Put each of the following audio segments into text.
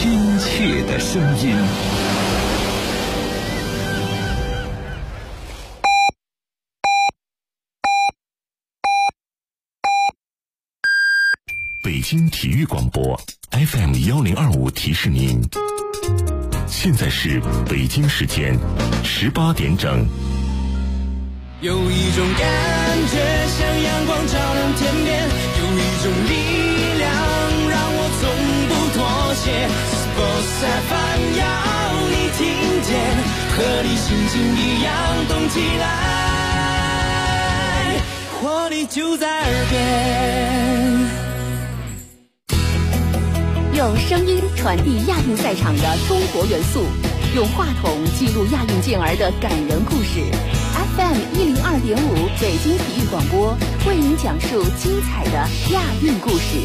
亲切的声音。北京体育广播 FM1025提示您，现在是北京时间18点整。 有一种感觉像阳光照亮天边，有一种力量让我从不妥协。Sports FM 要你听见，和你心情一样动起来，活力就在耳边。 用声音传递亚运赛场的中国元素，用话筒记录亚运健儿的感人故事。FM102.5北京体育广播为您讲述精彩的亚运故事。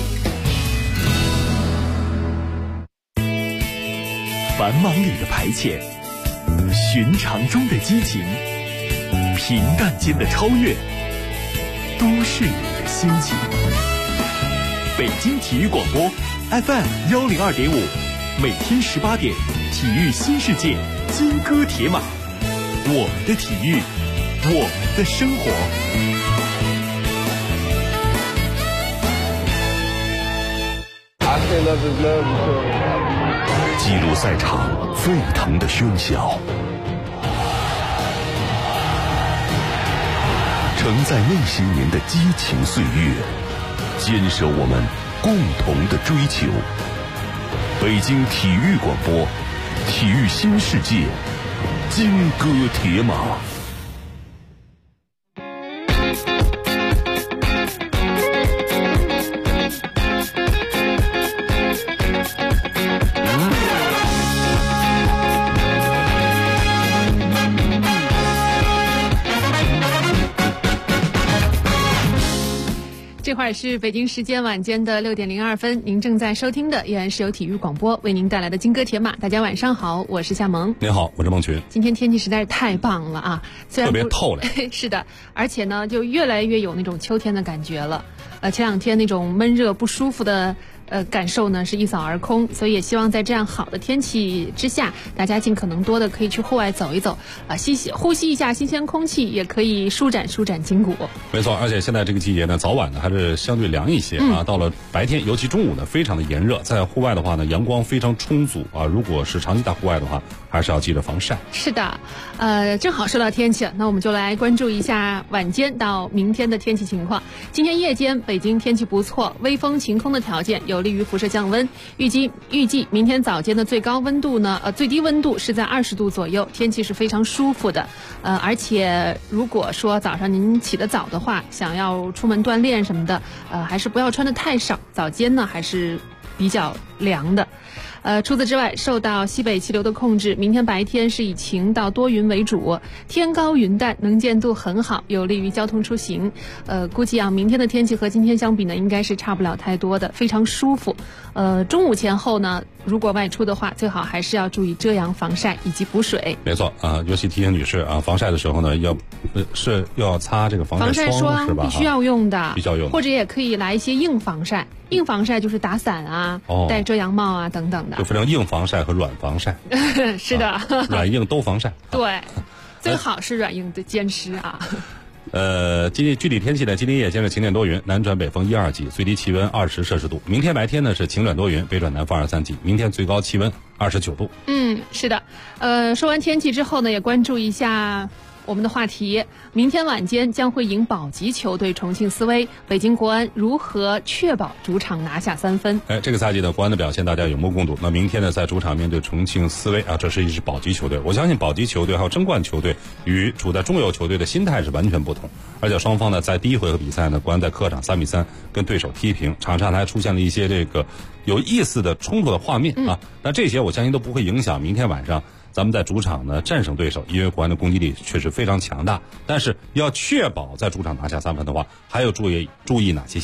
繁忙里的排遣，寻常中的激情，平淡间的超越，都市里的心情。北京体育广播FM102.5，每天18点，体育新世界，金戈铁马，我们的体育，我们的生活。记录赛场沸腾的喧嚣，承载那些年的激情岁月，坚守我们共同的追求。北京体育广播，体育新世界，金戈铁马。 这会儿是北京时间晚间的6点02分，您正在收听的依然是由体育广播为您带来的金戈铁马。大家晚上好，我是夏萌。 您好，我是孟群。 今天天气实在是太棒了啊，虽然特别透亮。 是的，而且呢，就越来越有那种秋天的感觉了。前两天那种闷热不舒服的感受呢是一扫而空，所以也希望在这样好的天气之下，大家尽可能多的可以去户外走一走，呼吸一下新鲜空气，也可以舒展筋骨。 没错，而且现在这个季节呢，早晚呢还是相对凉一些啊。到了白天，尤其中午呢，非常的炎热。在户外的话呢，阳光非常充足啊。如果是长期在户外的话，还是要记得防晒。 是的，正好说到天气了，那我们就来关注一下晚间到明天的天气情况。今天夜间北京天气不错，微风晴空的条件有利于辐射降温。预计明天早间的最高温度呢，最低温度是在20度左右，天气是非常舒服的。而且如果说早上您起得早的话，想要出门锻炼什么的，还是不要穿得太少，早间呢还是比较凉的。除此之外，受到西北气流的控制，明天白天是以晴到多云为主，天高云淡，能见度很好，有利于交通出行。估计啊，明天的天气和今天相比呢，应该是差不了太多的，非常舒服。中午前后呢，如果外出的话，最好还是要注意遮阳防晒以及补水。 没错啊，尤其提醒女士啊，防晒的时候呢，要擦这个防晒霜是吧？ 必须要用的， 必须要用的， 或者也可以来一些硬防晒。硬防晒就是打伞啊，戴遮阳帽啊等等的， 就分成硬防晒和软防晒。 是的， 软硬都防晒。 对，最好是软硬的兼施啊。 今天具体天气呢，今天夜间是晴天多云，南转北风1、2级，最低气温20摄氏度。明天白天呢是晴转多云，北转南风2、3级，明天最高气温29度。 是的。说完天气之后呢，也关注一下我们的话题，明天晚间将会迎保级球队重庆斯威，北京国安如何确保主场拿下3分？ 这个赛季的国安的表现大家有目共睹。那明天呢，在主场面对重庆斯威啊，这是一支保级球队。我相信保级球队还有争冠球队与处在中游球队的心态是完全不同。而且双方呢，在第一回合比赛呢，国安在客场3比3跟对手踢平，场上还出现了一些这个有意思的冲突的画面啊。那这些我相信都不会影响明天晚上咱们在主场呢战胜对手，因为国安的攻击力确实非常强大。但是要确保在主场拿下3分的话，还要注意哪些细节？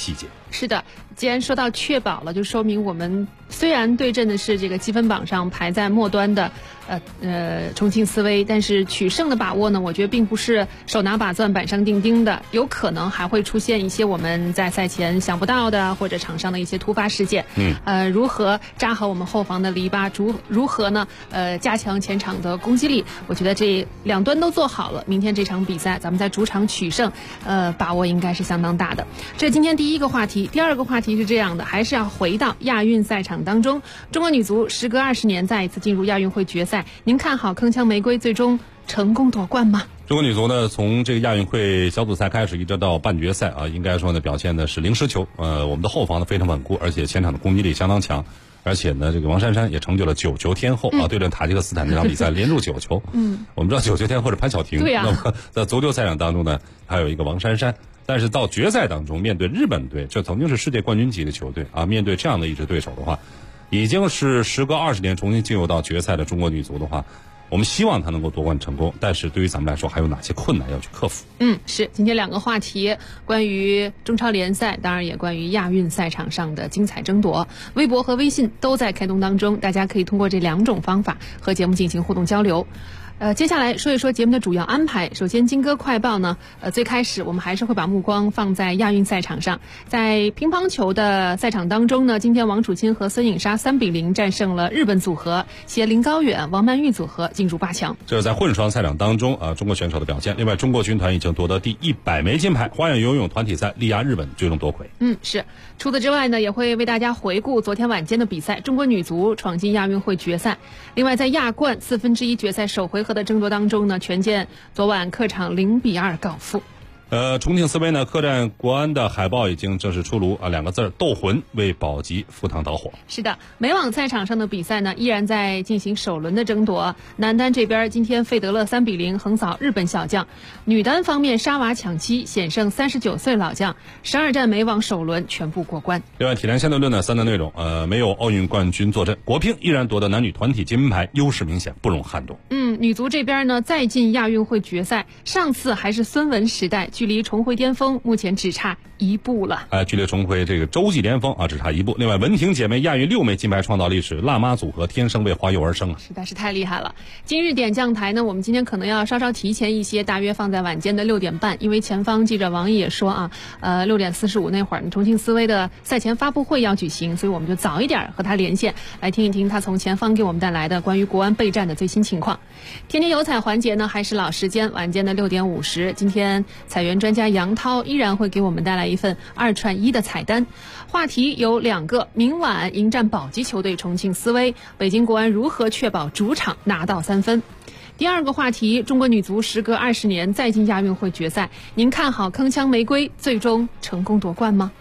是的，既然说到确保了，就说明我们虽然对阵的是这个积分榜上排在末端的重庆斯威，但是取胜的把握呢，我觉得并不是手拿把攥板上钉钉的，有可能还会出现一些我们在赛前想不到的，或者场上的一些突发事件。如何扎好我们后防的篱笆，如何呢加强前场的攻击力，我觉得这两端都做好了，明天这场比赛咱们在主场取胜把握应该是相当大的。这是今天第一个话题。第二个话题是这样的，还是要回到亚运赛场当中，中国女足时隔20年再一次进入亚运会决赛，您看好铿锵玫瑰最终成功夺冠吗？ 中国女足呢，从这个亚运会小组赛开始一直到半决赛啊，应该说呢表现的是零失球。我们的后防呢非常稳固，而且前场的攻击力相当强。而且呢，这个王珊珊也成就了9球天后啊！对阵塔吉克斯坦这场比赛连入9球。我们知道9球天后是潘晓婷， 对呀。 那么在足球赛场当中呢，还有一个王珊珊。但是到决赛当中，面对日本队，这曾经是世界冠军级的球队啊，面对这样的一支对手的话，已经是时隔20年重新进入到决赛的中国女足的话，我们希望他能够夺冠成功，但是对于咱们来说，还有哪些困难要去克服？ 是今天2个话题，关于中超联赛，当然也关于亚运赛场上的精彩争夺。微博和微信都在开通当中，大家可以通过这2种方法和节目进行互动交流。接下来说一说节目的主要安排。首先，金歌快报呢，最开始我们还是会把目光放在亚运赛场上。在乒乓球的赛场当中呢，今天王楚钦和孙颖莎3比0战胜了日本组合，携林高远、王曼玉组合进入8强。 这是在混双赛场当中中国选手的表现。另外，中国军团已经夺得第100枚金牌，花样游泳团体赛力压日本，最终夺魁。 是。除此之外呢，也会为大家回顾昨天晚间的比赛，中国女足闯进亚运会决赛。另外，在亚冠1/4决赛首回合的争夺当中呢，权健昨晚客场0比2告负。 重庆斯威呢客战国安的海报已经正式出炉2个字斗魂，为保级赴汤蹈火。 是的，美网赛场上的比赛呢依然在进行首轮的争夺。男单这边今天费德勒3比0横扫日本小将，女单方面沙娃抢七险胜39岁老将，12战美网首轮全部过关。 另外，体坛相对论的3大内容，没有奥运冠军坐镇，国乒依然夺得男女团体金牌，优势明显，不容撼动。 女足这边呢再进亚运会决赛，上次还是孙雯时代，距离重回巅峰目前只差1步了。 距离重回这个洲际巅峰只差1步。另外，文婷姐妹亚运6枚金牌创造历史，辣妈组合天生为花幼而生实在是太厉害了。今日点将台呢，我们今天可能要稍稍提前一些，大约放在晚间的6点半，因为前方记者王毅也说6点45那会儿重庆斯威的赛前发布会要举行，所以我们就早一点和他连线，来听一听他从前方给我们带来的关于国安备战的最新情况。天天有彩环节呢，还是老时间，晚间的6点50，今天彩源专家杨涛依然会给我们带来一份2串1的彩单。话题有2个，明晚迎战保级球队重庆斯威，北京国安如何确保主场拿到3分。第2个话题，中国女足时隔20年再进亚运会决赛，您看好铿锵玫瑰最终成功夺冠吗？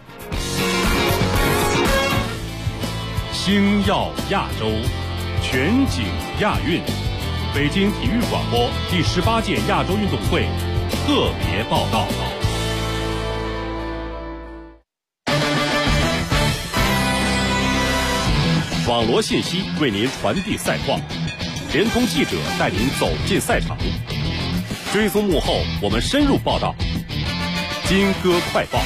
星耀亚洲，全景亚运，北京体育广播第18届亚洲运动会特别报道。网罗信息为您传递赛况，联通记者带您走进赛场，追踪幕后我们深入报道。金歌快报。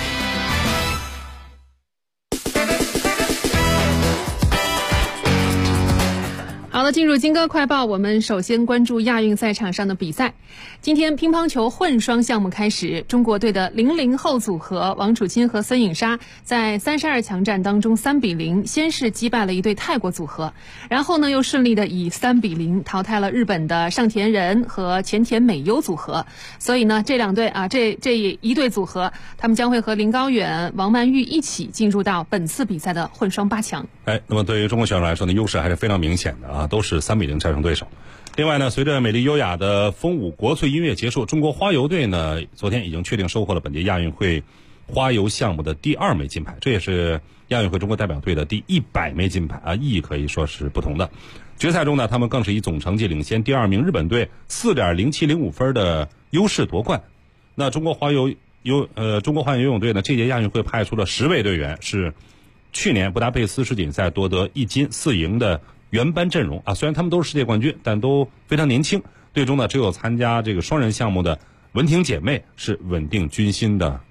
好了，进入金歌快报，我们首先关注亚运赛场上的比赛。今天乒乓球混双项目开始，中国队的00后组合王楚钦和孙颖莎在32强战当中3比0先是击败了一对泰国组合，然后呢又顺利的以3比0淘汰了日本的上田仁和前田美优组合。所以呢这2队这一对组合，他们将会和林高远、王曼玉一起进入到本次比赛的混双8强。 那么对于中国选手来说呢，优势还是非常明显的都是3比0战胜对手。另外呢，随着美丽优雅的风舞国粹音乐结束，中国花游队呢昨天已经确定收获了本届亚运会花游项目的第2枚金牌，这也是亚运会中国代表队的第100枚金牌意义可以说是不同的。决赛中呢，他们更是以总成绩领先第2名日本队 4.0705 分的优势夺冠。那中国花样游泳队呢，这届亚运会派出了10位队员，是去年布达佩斯世锦赛夺得1金4银的原班阵容虽然他们都是世界冠军，但都非常年轻。队中呢，只有参加这个双人项目的文婷姐妹是稳定军心的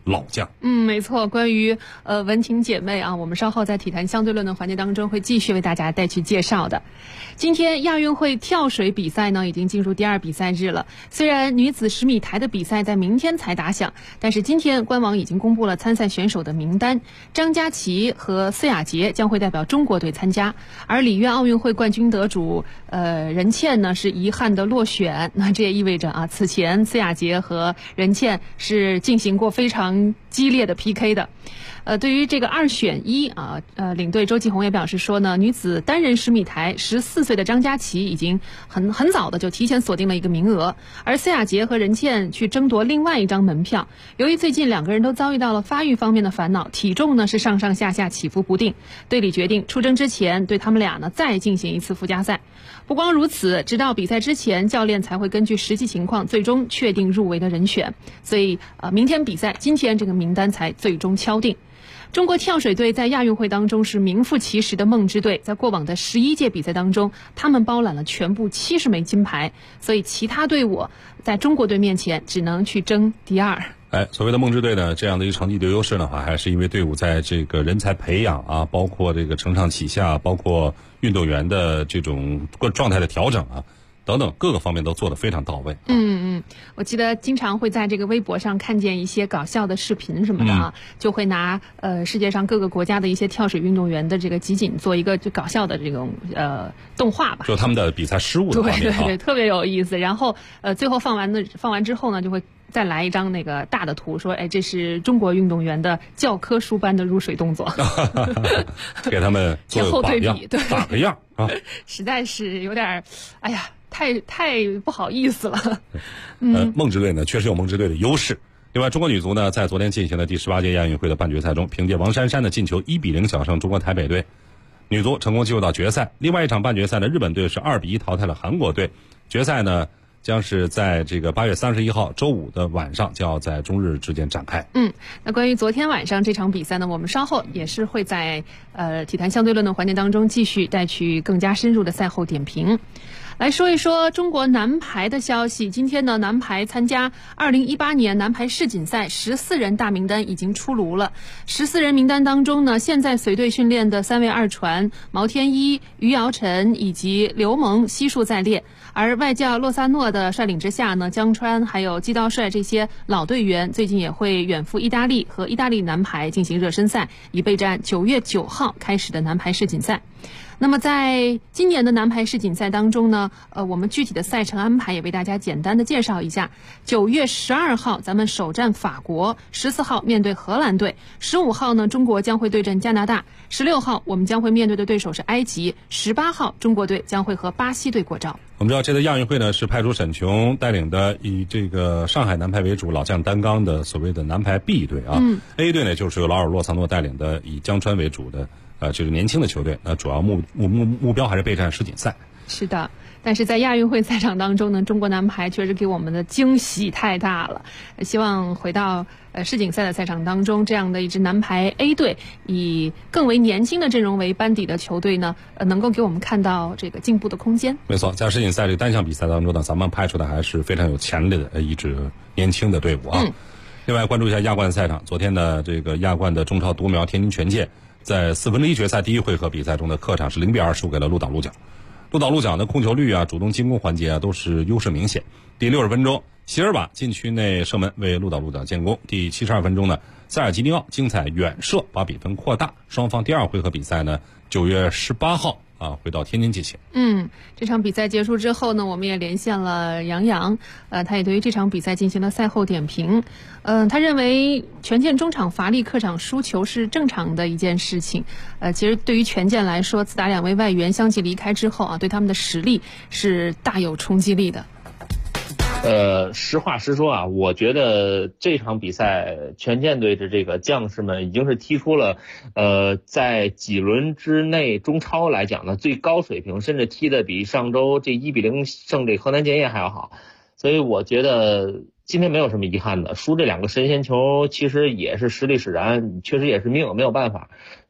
老将。 没错。关于文婷姐妹啊，我们稍后在体坛相对论的环节当中会继续为大家带去介绍的。今天亚运会跳水比赛呢已经进入第2比赛日了。虽然女子10米台的比赛在明天才打响，但是今天官网已经公布了参赛选手的名单。张家齐和司雅洁将会代表中国队参加，而里约奥运会冠军得主任茜呢是遗憾的落选。那这也意味着啊，此前司雅洁和任茜是进行过非常激烈的 PK 的。对于这个2选1啊，领队周继红也表示说呢，女子单人10米台14岁的张家齐已经很早的就提前锁定了一个名额，而司雅洁和任茜去争夺另外一张门票。由于最近2个人都遭遇到了发育方面的烦恼，体重呢是上上下下起伏不定，队里决定出征之前对他们俩呢再进行一次附加赛。不光如此，直到比赛之前，教练才会根据实际情况最终确定入围的人选。所以明天比赛，今天这个名单才最终敲定。中国跳水队在亚运会当中是名副其实的梦之队，在过往的11届比赛当中，他们包揽了全部70枚金牌，所以其他队伍在中国队面前只能去争第2。 所谓的梦之队呢，这样的一个成绩的优势的话，还是因为队伍在这个人才培养啊，包括这个承上启下，包括运动员的这种状态的调整啊，等等各个方面都做得非常到位。 我记得经常会在这个微博上看见一些搞笑的视频什么的啊，就会拿世界上各个国家的一些跳水运动员的这个集锦做一个就搞笑的这种动画吧， 就他们的比赛失误的画面对，特别有意思。然后最后放完之后呢，就会再来一张那个大的图，说这是中国运动员的教科书般的入水动作， 给他们前后对比，对， 打个样啊， 实在是有点太不好意思了。 梦之队呢确实有梦之队的优势。另外，中国女足呢在昨天进行的第18届亚运会的半决赛中，凭借王珊珊的进球1比0小胜中国台北队，女足成功进入到决赛。另外一场半决赛呢，日本队是2比1淘汰了韩国队。决赛呢将是在这个8月31号周五的晚上，就要在中日之间展开。 那关于昨天晚上这场比赛呢，我们稍后也是会在体坛相对论的环节当中继续带去更加深入的赛后点评。来说一说中国男排的消息。今天呢，男排参加2018年男排世锦赛14人大名单已经出炉了。14人名单当中呢，现在随队训练的3位二传毛天一、于瑶晨以及刘萌悉数在列。而外教洛萨诺的率领之下呢，江川还有季道帅这些老队员最近也会远赴意大利和意大利男排进行热身赛，以备战9月9号开始的男排世锦赛。那么在今年的男排世锦赛当中呢，我们具体的赛程安排也为大家简单的介绍一下。9月12号咱们首战法国，14号面对荷兰队，15号呢中国将会对阵加拿大，16号我们将会面对的对手是埃及，18号中国队将会和巴西队过招。 我们知道这次亚运会呢是派出沈琼带领的以这个上海男排为主老将担纲的所谓的男排 B 队啊，A 队呢就是由劳尔洛萨诺带领的以江川为主的这个年轻的球队，那主要目标还是备战世锦赛。 是的，但是在亚运会赛场当中呢，中国男排确实给我们的惊喜太大了。希望回到世锦赛的赛场当中，这样的一支男排 A 队以更为年轻的阵容为班底的球队呢，能够给我们看到这个进步的空间。 没错，在世锦赛这单项比赛当中呢，咱们派出的还是非常有潜力的一支年轻的队伍啊。另外关注一下亚冠赛场，昨天的这个亚冠的中超独苗天津权健在1/4决赛第一回合比赛中的客场是0比2输给了鹿岛鹿角。鹿岛鹿角的控球率啊、主动进攻环节啊都是优势明显。第60分钟，席尔瓦禁区内射门为鹿岛鹿角建功。第72分钟呢，塞尔吉尼奥精彩远射把比分扩大。双方第2回合比赛呢，9月18号回到天津进行。 这场比赛结束之后呢，我们也连线了杨洋，他也对于这场比赛进行了赛后点评。他认为权健中场乏力，客场输球是正常的一件事情。其实对于权健来说，自打2位外援相继离开之后啊，对他们的实力是大有冲击力的。 实话实说啊，我觉得这场比赛权健队的这个将士们已经是踢出了在几轮之内中超来讲呢最高水平，甚至踢得比上周这1比0胜这河南建业还要好。所以我觉得今天没有什么遗憾的，输这2个神仙球其实也是实力使然，确实也是命，没有办法。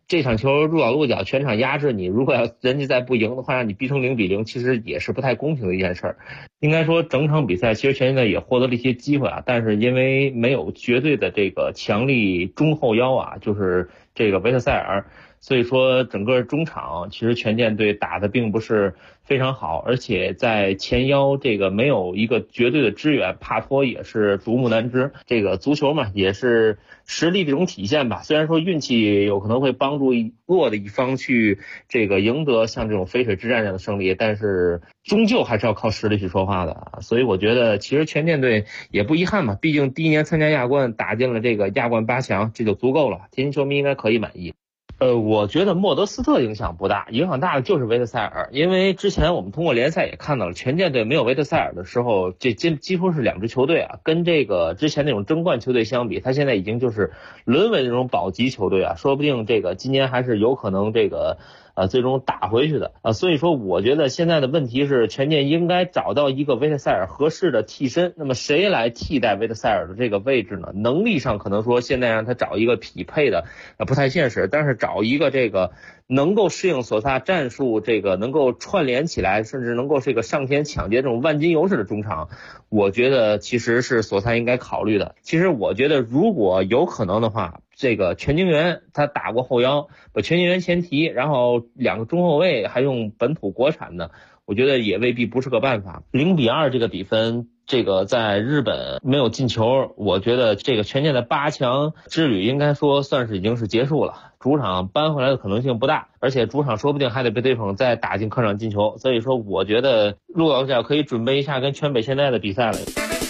这场球鹿岛鹿角全场压制你，如果要人家再不赢的话，让你逼成0-0，其实也是不太公平的一件事儿。应该说整场比赛其实全健队也获得了一些机会啊，但是因为没有绝对的这个强力中后腰啊，就是这个维特塞尔，所以说整个中场其实全健队打的并不是非常好，而且在前腰这个没有一个绝对的支援，帕托也是独木难支。这个足球嘛，也是实力这种体现吧。虽然说运气有可能会帮助弱的一方去这个赢得像这种淝水之战这样的胜利，但是终究还是要靠实力去说话的啊。所以我觉得其实全健队也不遗憾嘛，毕竟第一年参加亚冠打进了这个亚冠8强，这就足够了，天津球迷应该可以满意。我觉得莫德斯特影响不大，影响大的就是维特塞尔，因为之前我们通过联赛也看到了，全健队没有维特塞尔的时候，这几乎是两支球队啊，跟这个之前那种争冠球队相比，他现在已经就是沦为那种保级球队啊，说不定这个今年还是有可能这个最终打回去的啊，所以说我觉得现在的问题是全健应该找到一个维特塞尔合适的替身，那么谁来替代维特塞尔的这个位置呢？能力上可能说现在让他找一个匹配的不太现实，但是找一个这个能够适应索萨战术，这个能够串联起来，甚至能够这个上前抢劫这种万金油式的中场，我觉得其实是索萨应该考虑的。其实我觉得如果有可能的话，这个全京元他打过后腰，把全京元前提，然后2个中后卫还用本土国产的，我觉得也未必不是个办法。0-2这个比分，这个在日本没有进球，我觉得这个全健的8强之旅应该说算是已经是结束了，主场扳回来的可能性不大，而且主场说不定还得被对手再打进客场进球，所以说我觉得鹿岛鹿角可以准备一下跟全北现代的比赛了。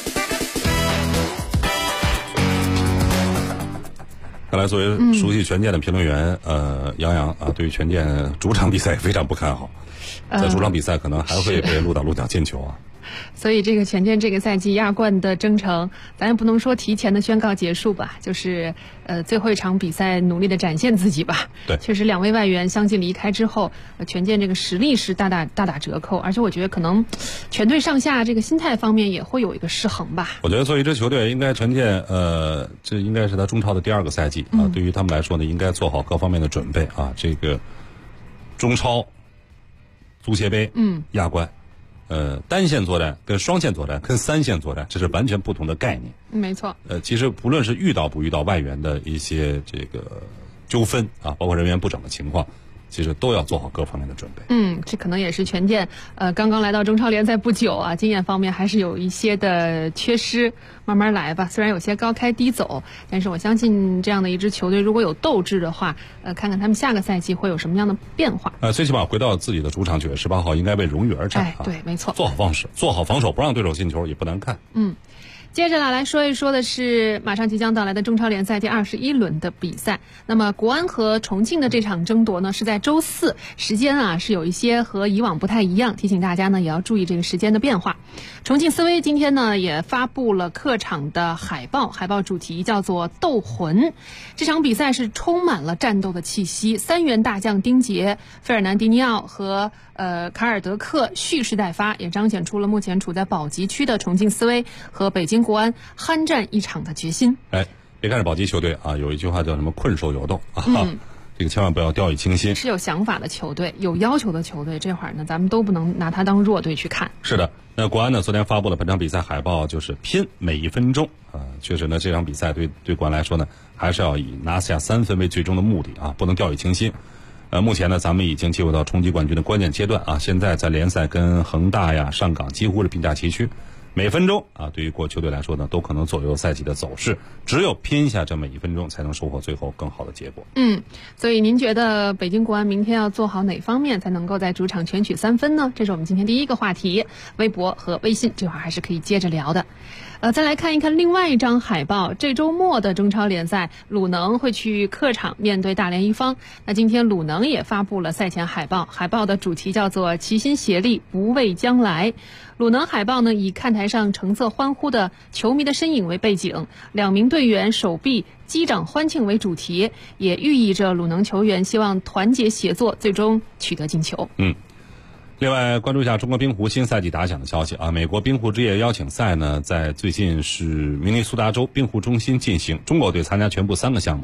看来作为熟悉全健的评论员，杨洋啊，对于全健主场比赛非常不看好，在主场比赛可能还会被鹿岛鹿角进球啊。 所以这个全健这个赛季亚冠的征程，咱也不能说提前的宣告结束吧，就是最后一场比赛努力的展现自己吧。 对， 确实2位外援相继离开之后，全健这个实力是大打折扣，而且我觉得可能全队上下这个心态方面也会有一个失衡吧。 我觉得作为一支球队，应该全健这应该是他中超的第2个赛季啊，对于他们来说呢，应该做好各方面的准备啊。这个中超、足协杯、亚冠。单线作战跟双线作战跟3线作战，这是完全不同的概念。 没错。 其实不论是遇到不遇到外援的一些这个纠纷啊，包括人员不整的情况，其实都要做好各方面的准备。 这可能也是全健刚刚来到中超联赛不久啊，经验方面还是有一些的缺失，慢慢来吧。虽然有些高开低走，但是我相信这样的一支球队如果有斗志的话，看看他们下个赛季会有什么样的变化。 最起码回到自己的主场，9月18号应该为荣誉而战。 对，没错。 做好防守，不让对手进球也不难看。 接着来说一说的是马上即将到来的中超联赛第21轮的比赛。那么国安和重庆的这场争夺呢，是在周4，时间啊是有一些和以往不太一样，提醒大家呢也要注意这个时间的变化。重庆斯威今天呢也发布了客场的海报，海报主题叫做斗魂。这场比赛是充满了战斗的气息，3员大将丁杰、费尔南迪尼奥和卡尔德克蓄势待发，也彰显出了目前处在保级区的重庆斯威和北京国安酣战一场的决心。 别看是保级球队啊，有一句话叫什么困兽犹斗啊，这个千万不要掉以轻心。 是有想法的球队，有要求的球队，这会儿呢咱们都不能拿它当弱队去看。 是的，那国安呢昨天发布了本场比赛海报，就是拼每一分钟啊。确实呢，这场比赛对国安来说呢，还是要以拿下3分为最终的目的啊，不能掉以轻心。目前呢，咱们已经进入到冲击冠军的关键阶段啊！现在在联赛跟恒大呀、上港几乎是并驾齐驱，每分钟啊，对于国球队来说呢，都可能左右赛季的走势。只有拼下这么1分钟，才能收获最后更好的结果。 所以您觉得北京国安明天要做好哪方面，才能够在主场全取3分呢？这是我们今天第一个话题，微博和微信这会儿还是可以接着聊的。再来看一看另外一张海报，这周末的中超联赛，鲁能会去客场面对大连一方。那今天鲁能也发布了赛前海报，海报的主题叫做齐心协力，不畏将来。鲁能海报呢，以看台上橙色欢呼的球迷的身影为背景，2名队员手臂击掌欢庆为主题，也寓意着鲁能球员希望团结协作，最终取得进球。 另外关注一下中国冰壶新赛季打响的消息啊！美国冰壶职业邀请赛呢，在最近是明尼苏达州冰壶中心进行，中国队参加全部3个项目。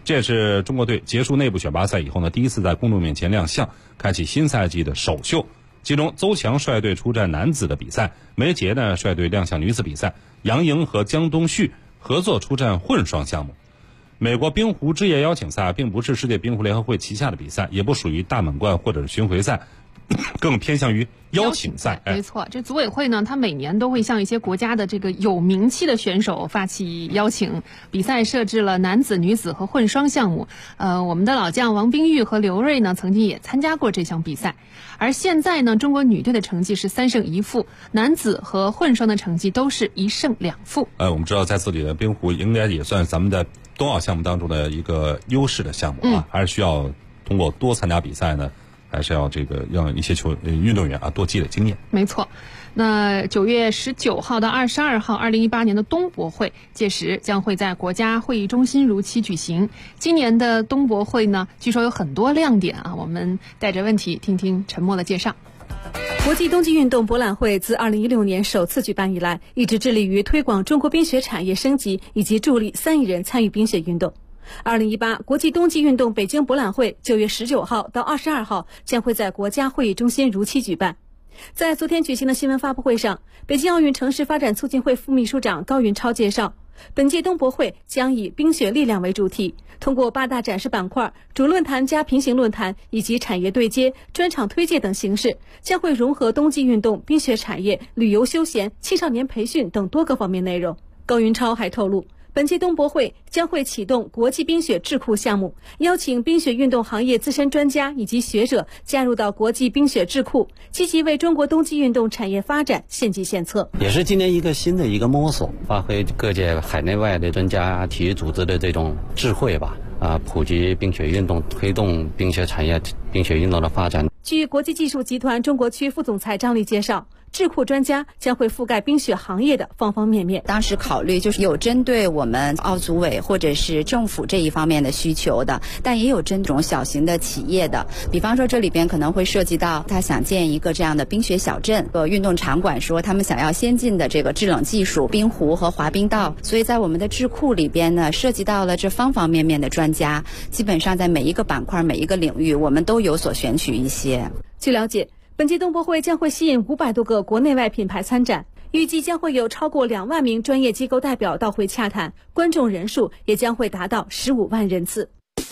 这也是中国队结束内部选拔赛以后呢，第一次在公众面前亮相，开启新赛季的首秀。其中，邹强率队出战男子的比赛，梅杰呢率队亮相女子比赛，杨莹和江东旭合作出战混双项目。美国冰壶之夜邀请赛并不是世界冰壶联合会旗下的比赛，也不属于大满贯或者是巡回赛，更偏向于邀请赛。 没错，这组委会呢，它每年都会向一些国家的这个有名气的选手发起邀请，比赛设置了男子、女子和混双项目。我们的老将王冰玉和刘瑞呢，曾经也参加过这项比赛。而现在呢，中国女队的成绩是3胜1负，男子和混双的成绩都是1胜2负。 我们知道在这里的冰壶应该也算咱们的冬奥项目当中的一个优势的项目啊，还是需要通过多参加比赛呢，还是要让一些运动员啊多积累经验。 没错。那9月19号到22号，2018年的冬博会，届时将会在国家会议中心如期举行。今年的冬博会呢，据说有很多亮点啊，我们带着问题听听陈默的介绍。 国际冬季运动博览会自2016年首次举办以来，一直致力于推广中国冰雪产业升级，以及助力3亿人参与冰雪运动。2018国际冬季运动北京博览会9月19号到22号将会在国家会议中心如期举办。在昨天举行的新闻发布会上，北京奥运城市发展促进会副秘书长高云超介绍，本届冬博会将以冰雪力量为主题，通过8大展示板块、主论坛加平行论坛以及产业对接、专场推介等形式，将会融合冬季运动、冰雪产业、旅游休闲、青少年培训等多个方面内容。高云超还透露，本届冬博会将会启动国际冰雪智库项目，邀请冰雪运动行业资深专家以及学者加入到国际冰雪智库，积极为中国冬季运动产业发展献计献策。 也是今年一个新的一个摸索，发挥各界海内外的专家、体育组织的这种智慧吧，普及冰雪运动，推动冰雪产业、冰雪运动的发展。 据国际技术集团中国区副总裁张丽介绍，智库专家将会覆盖冰雪行业的方方面面。 当时考虑就是有针对我们奥组委或者是政府这一方面的需求的，但也有针对这种小型的企业的。比方说这里边可能会涉及到他想建一个这样的冰雪小镇，运动场馆说他们想要先进的这个制冷技术、冰壶和滑冰道，所以在我们的智库里边呢，涉及到了这方方面面的专家，基本上在每一个板块、每一个领域，我们都有所选取一些。 据了解，本届冬博会将会吸引500多个国内外品牌参展，预计将会有超过2万名专业机构代表到会洽谈，观众人数也将会达到15万人次。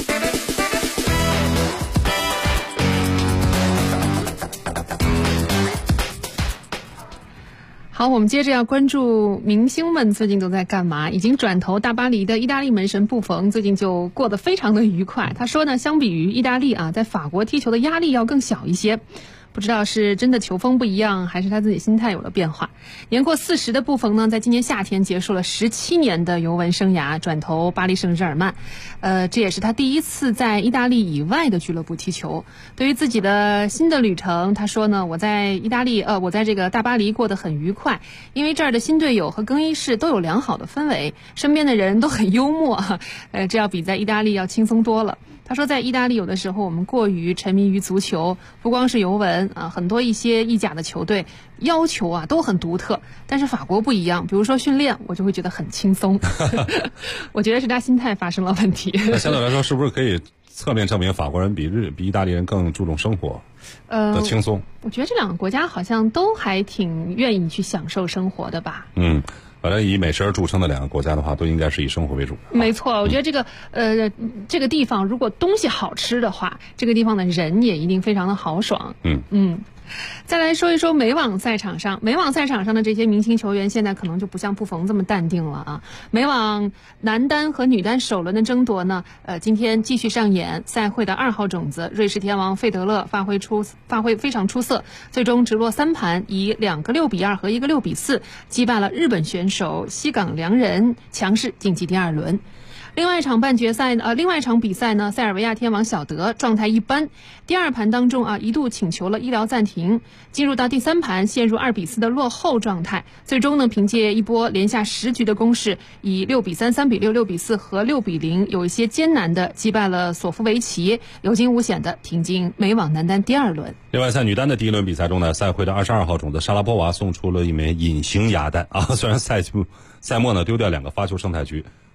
好，我们接着要关注明星们最近都在干嘛。已经转投大巴黎的意大利门神布冯最近就过得非常的愉快。他说呢，相比于意大利在法国踢球的压力要更小一些。不知道是真的球风不一样，还是他自己心态有了变化。年过40的布冯呢，在今年夏天结束了17年的尤文生涯，转投巴黎圣日耳曼。这也是他第一次在意大利以外的俱乐部踢球。对于自己的新的旅程，他说呢，我在这个大巴黎过得很愉快，因为这儿的新队友和更衣室都有良好的氛围，身边的人都很幽默，这要比在意大利要轻松多了。他说在意大利有的时候我们过于沉迷于足球，不光是尤文很多一些意甲的球队要求都很独特，但是法国不一样，比如说训练我就会觉得很轻松。我觉得是他心态发生了问题。 那相对来说是不是可以侧面证明法国人比意大利人更注重生活的轻松？ 我觉得这两个国家好像都还挺愿意去享受生活的吧。 反正以美食而著称的两个国家的话，都应该是以生活为主。 没错，我觉得这个地方如果东西好吃的话，这个地方的人也一定非常的豪爽。再来说一说美网赛场上的这些明星球员，现在可能就不像布冯这么淡定了美网男单和女单首轮的争夺呢，今天继续上演。赛会的2号种子瑞士天王费德勒发挥非常出色，最终直落3盘，以2个6比2和1个6比4击败了日本选手西港良人，强势晋级第2轮。另外一场比赛呢，塞尔维亚天王小德状态一般，第2盘当中一度请求了医疗暂停，进入到第3盘陷入2比4的落后状态，最终呢凭借一波连下10局的攻势，以6比3、3比6、6比4和6比0有一些艰难的击败了索夫维奇，有惊无险的挺进美网男单第2轮。 另外在女单的第1轮比赛中呢，赛会的22号种子莎拉波娃送出了一枚隐形鸭蛋虽然赛末呢丢掉2个发球胜态局。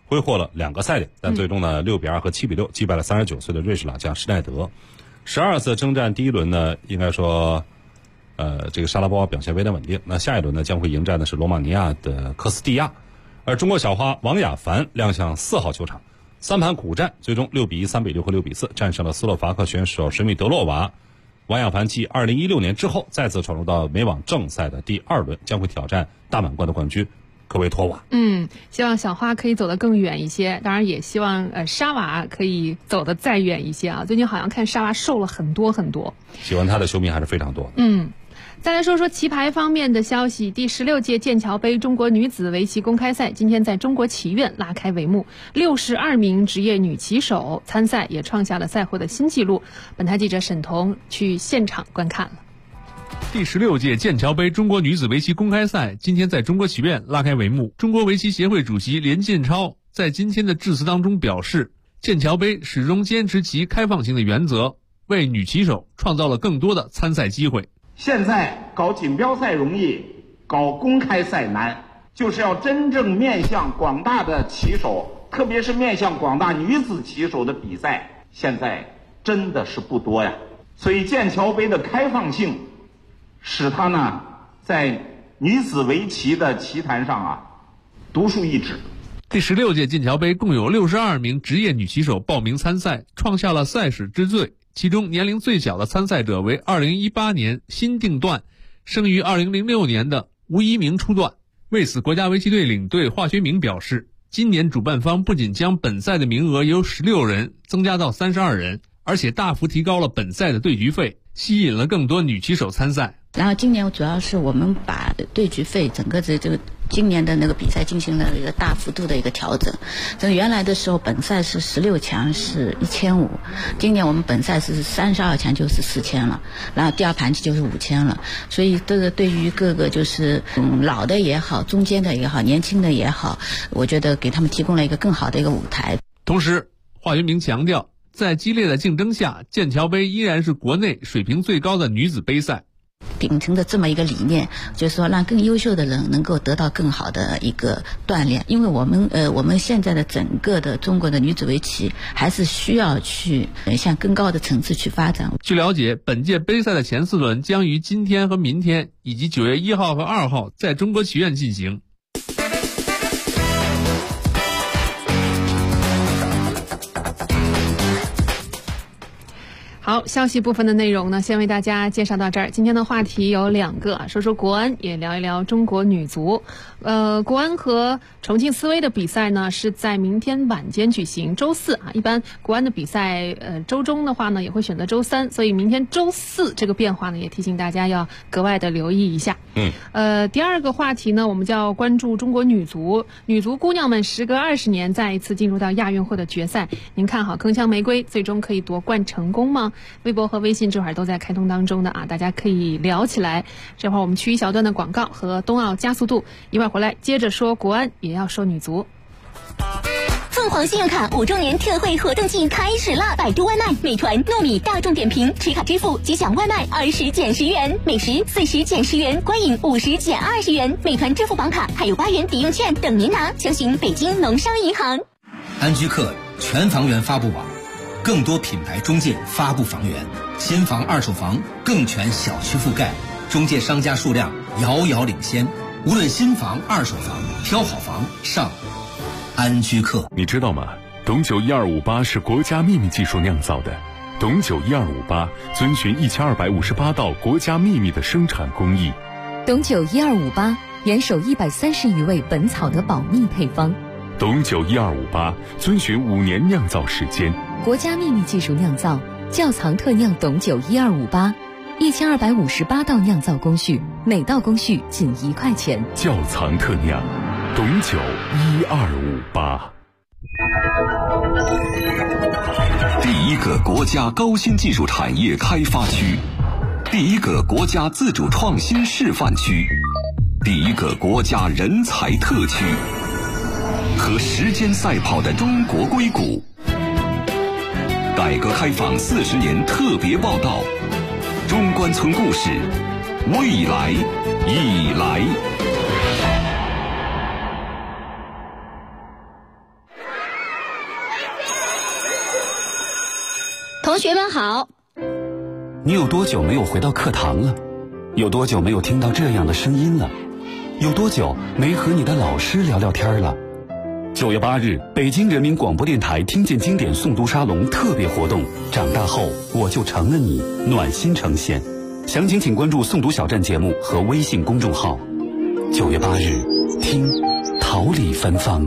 挥霍了2个赛点，但最终呢6-2和7-6击败了39岁的瑞士老将施耐德。12次征战第一轮呢，应该说这个莎拉波娃表现非常稳定。那下一轮呢将会迎战的是罗马尼亚的科斯蒂亚，而中国小花王雅凡亮相4号球场，3盘苦战，最终6-1、3-6和6-4战胜了斯洛伐克选手什米德洛娃。王雅凡继2016年之后再次闯入到美网正赛的第2轮，将会挑战大满贯的冠军科维托娃。 希望小花可以走得更远一些，当然也希望沙娃可以走得再远一些啊。最近好像看沙娃瘦了很多很多， 喜欢她的球迷还是非常多。 再来说说棋牌方面的消息，第16届剑桥杯中国女子围棋公开赛今天在中国棋院拉开帷幕，62名职业女棋手参赛，也创下了赛后的新纪录。本台记者沈彤去现场观看了。 第16届剑桥杯中国女子围棋公开赛今天在中国棋院拉开帷幕。中国围棋协会主席连建超在今天的致辞当中表示，剑桥杯始终坚持其开放性的原则，为女棋手创造了更多的参赛机会。 现在搞锦标赛容易，搞公开赛难，就是要真正面向广大的棋手，特别是面向广大女子棋手的比赛，现在真的是不多呀。所以剑桥杯的开放性使它呢在女子围棋的棋坛上独树一帜。 第16届剑桥杯共有62名职业女棋手报名参赛，创下了赛史之最。其中年龄最小的参赛者为2018年新定段生于2006年的吴一鸣初段。为此，国家围棋队领队华学明表示，今年主办方不仅将本赛的名额由16人增加到32人，而且大幅提高了本赛的对局费，吸引了更多女棋手参赛。 然后今年主要是我们把对局费整个这个今年的那个比赛进行了一个大幅度的一个调整。这原来的时候本赛是16强是1500，今年我们本赛是32强就是4000了，然后第2盘棋就是5000了。所以这个对于各个就是老的也好，中间的也好，年轻的也好，我觉得给他们提供了一个更好的一个舞台。 同时，华学明强调，在激烈的竞争下，剑桥杯依然是国内水平最高的女子杯赛。 秉承的这么一个理念，就是说让更优秀的人能够得到更好的一个锻炼。因为我们现在的整个的中国的女子围棋还是需要去向更高的层次去发展。 据了解，本届杯赛的前4轮将于今天和明天以及9月1号和2号在中国棋院进行。 好，消息部分的内容呢，先为大家介绍到这儿。今天的话题有2个，说说国安，也聊一聊中国女足。国安和重庆斯威的比赛呢是在明天晚间举行，周4啊。一般国安的比赛，周中的话呢也会选择周3，所以明天周4这个变化呢，也提醒大家要格外的留意一下。第2个话题呢，我们就要关注中国女足。女足姑娘们时隔20年再一次进入到亚运会的决赛，您看好铿锵玫瑰最终可以夺冠成功吗？微博和微信这会儿都在开通当中的啊，大家可以聊起来。这会儿我们去一小段的广告和冬奥加速度，一会儿回来接着说国安，也要说女足。 凤凰信用卡5周年特惠活动季开始啦！百度外卖、美团、糯米、大众点评持卡支付即享外卖20减10元，美食40减10元，观影50减20元。美团支付宝卡还有8元抵用券等您拿，详询北京农商银行。 安居客全房源发布网，更多品牌中介发布房源，新房二手房更全小区覆盖，中介商家数量遥遥领先。无论新房二手房，挑好房上安居客。 你知道吗？董酒1258是国家秘密技术酿造的。董酒1258遵循1258道国家秘密的生产工艺。 董酒1258严守130余味本草的保密配方。 董酒1258遵循5年酿造时间， 国家秘密技术酿造，窖藏特酿董酒1258，1258道酿造工序，每道工序仅1块钱。 窖藏特酿，董酒1258。 第一个国家高新技术产业开发区，第一个国家自主创新示范区，第一个国家人才特区。和时间赛跑的中国硅谷，改革开放40年特别报道，中关村故事，未来已来。 同学们好。 你有多久没有回到课堂了？有多久没有听到这样的声音了？有多久没和你的老师聊聊天了？9月8日，北京人民广播电台听见经典诵读沙龙特别活动，长大后我就成了你，暖心呈现。详情请关注诵读小站节目和微信公众号。9月8日，听桃李芬芳。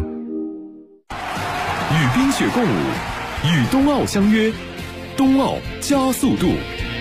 与冰雪共舞，与冬奥相约，冬奥加速度。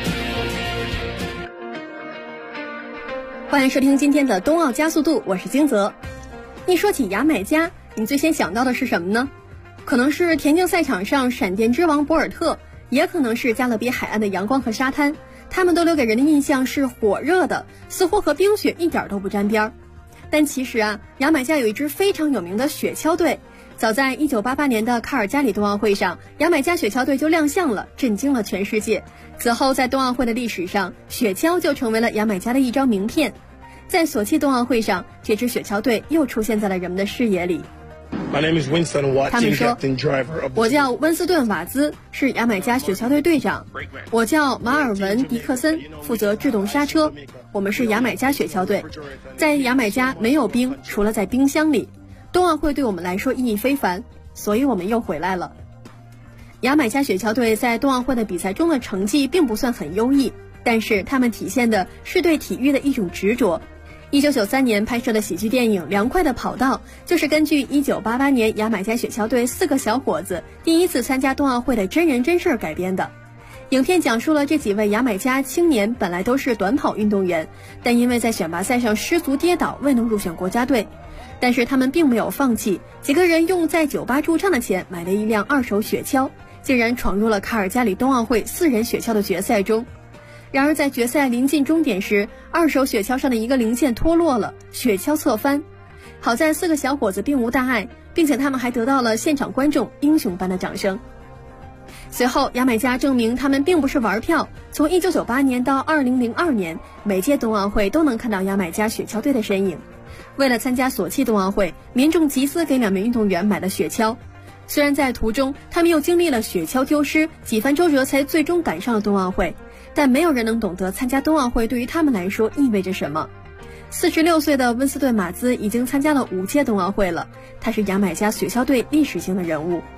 欢迎收听今天的冬奥加速度，我是金泽。一说起牙买加，你最先想到的是什么呢？可能是田径赛场上闪电之王博尔特，也可能是加勒比海岸的阳光和沙滩，他们都留给人的印象是火热的，似乎和冰雪一点都不沾边儿。但其实啊，牙买加有一支非常有名的雪橇队。早在1988年的卡尔加里冬奥会上，牙买加雪橇队就亮相了，震惊了全世界。此后在冬奥会的历史上，雪橇就成为了牙买加的一张名片。在索契冬奥会上，这支雪橇队又出现在了人们的视野里。他们说，我叫温斯顿·瓦兹，是牙买加雪橇队队长。我叫马尔文·迪克森，负责制动刹车。我们是牙买加雪橇队。在牙买加没有冰，除了在冰箱里。冬奥会对我们来说意义非凡，所以我们又回来了。牙买加雪橇队在冬奥会的比赛中的成绩并不算很优异，但是他们体现的是对体育的一种执着。1993年拍摄的喜剧电影《凉快的跑道》就是根据1988年牙买加雪橇队4个小伙子第一次参加冬奥会的真人真事改编的。影片讲述了这几位牙买加青年本来都是短跑运动员，但因为在选拔赛上失足跌倒，未能入选国家队。但是他们并没有放弃，几个人用在酒吧驻唱的钱买了一辆2手雪橇，竟然闯入了卡尔加里冬奥会4人雪橇的决赛中。然而在决赛临近终点时，2手雪橇上的一个零件脱落了，雪橇侧翻。好在4个小伙子并无大碍，并且他们还得到了现场观众英雄般的掌声。随后牙买加证明他们并不是玩票，从1998年到2002年，每届冬奥会都能看到牙买加雪橇队的身影。为了参加索契冬奥会，民众集资给2名运动员买了雪橇。虽然在途中他们又经历了雪橇丢失，几番周折才最终赶上了冬奥会，但没有人能懂得参加冬奥会对于他们来说意味着什么。46岁的温斯顿·马兹已经参加了5届冬奥会了，他是牙买加雪橇队历史性的人物。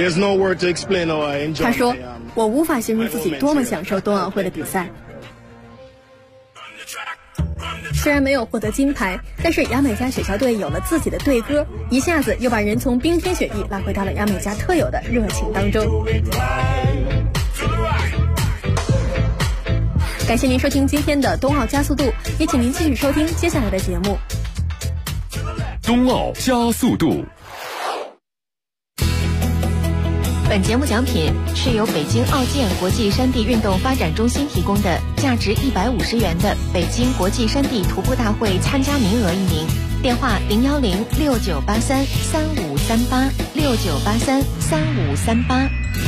他说，我无法形容自己多么享受冬奥会的比赛。虽然没有获得金牌，但是牙买加雪橇队有了自己的队歌，一下子又把人从冰天雪地拉回到了牙买加特有的热情当中。感谢您收听今天的冬奥加速度，也请您继续收听接下来的节目。 冬奥加速度。 本节目奖品是由北京奥健国际山地运动发展中心提供的价值150元的北京国际山地徒步大会参加名额1名，电话01069833538，69833538。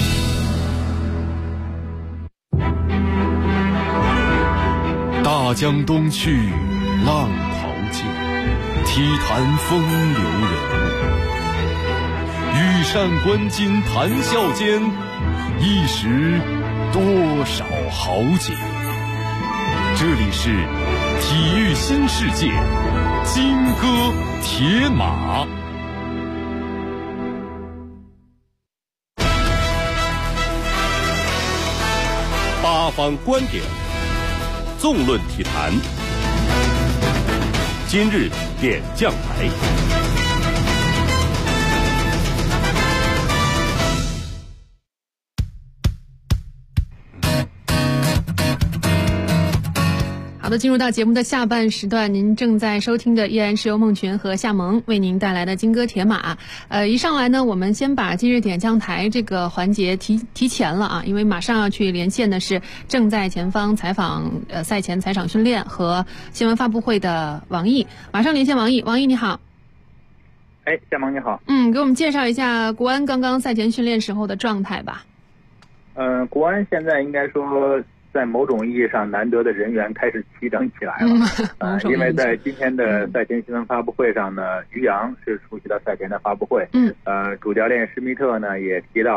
大江东去，浪淘尽，体坛风流人物。羽扇纶巾谈笑间，一时多少豪杰。这里是体育新世界，金戈铁马。八方观点，纵论体坛。今日点将牌。 好的，进入到节目的下半时段，您正在收听的依然是由孟群和夏萌为您带来的金戈铁马。一上来呢，我们先把今日点将台这个环节提前了啊，因为马上要去连线的是正在前方采访赛前采场训练和新闻发布会的王毅，马上连线王毅。王毅你好。 夏萌你好。 给我们介绍一下国安刚刚赛前训练时候的状态吧。 国安现在应该说在某种意义上难得的人员开始齐整起来了。因为在今天的赛前新闻发布会上呢，于洋是出席了赛前的发布会。主教练施密特呢也提到，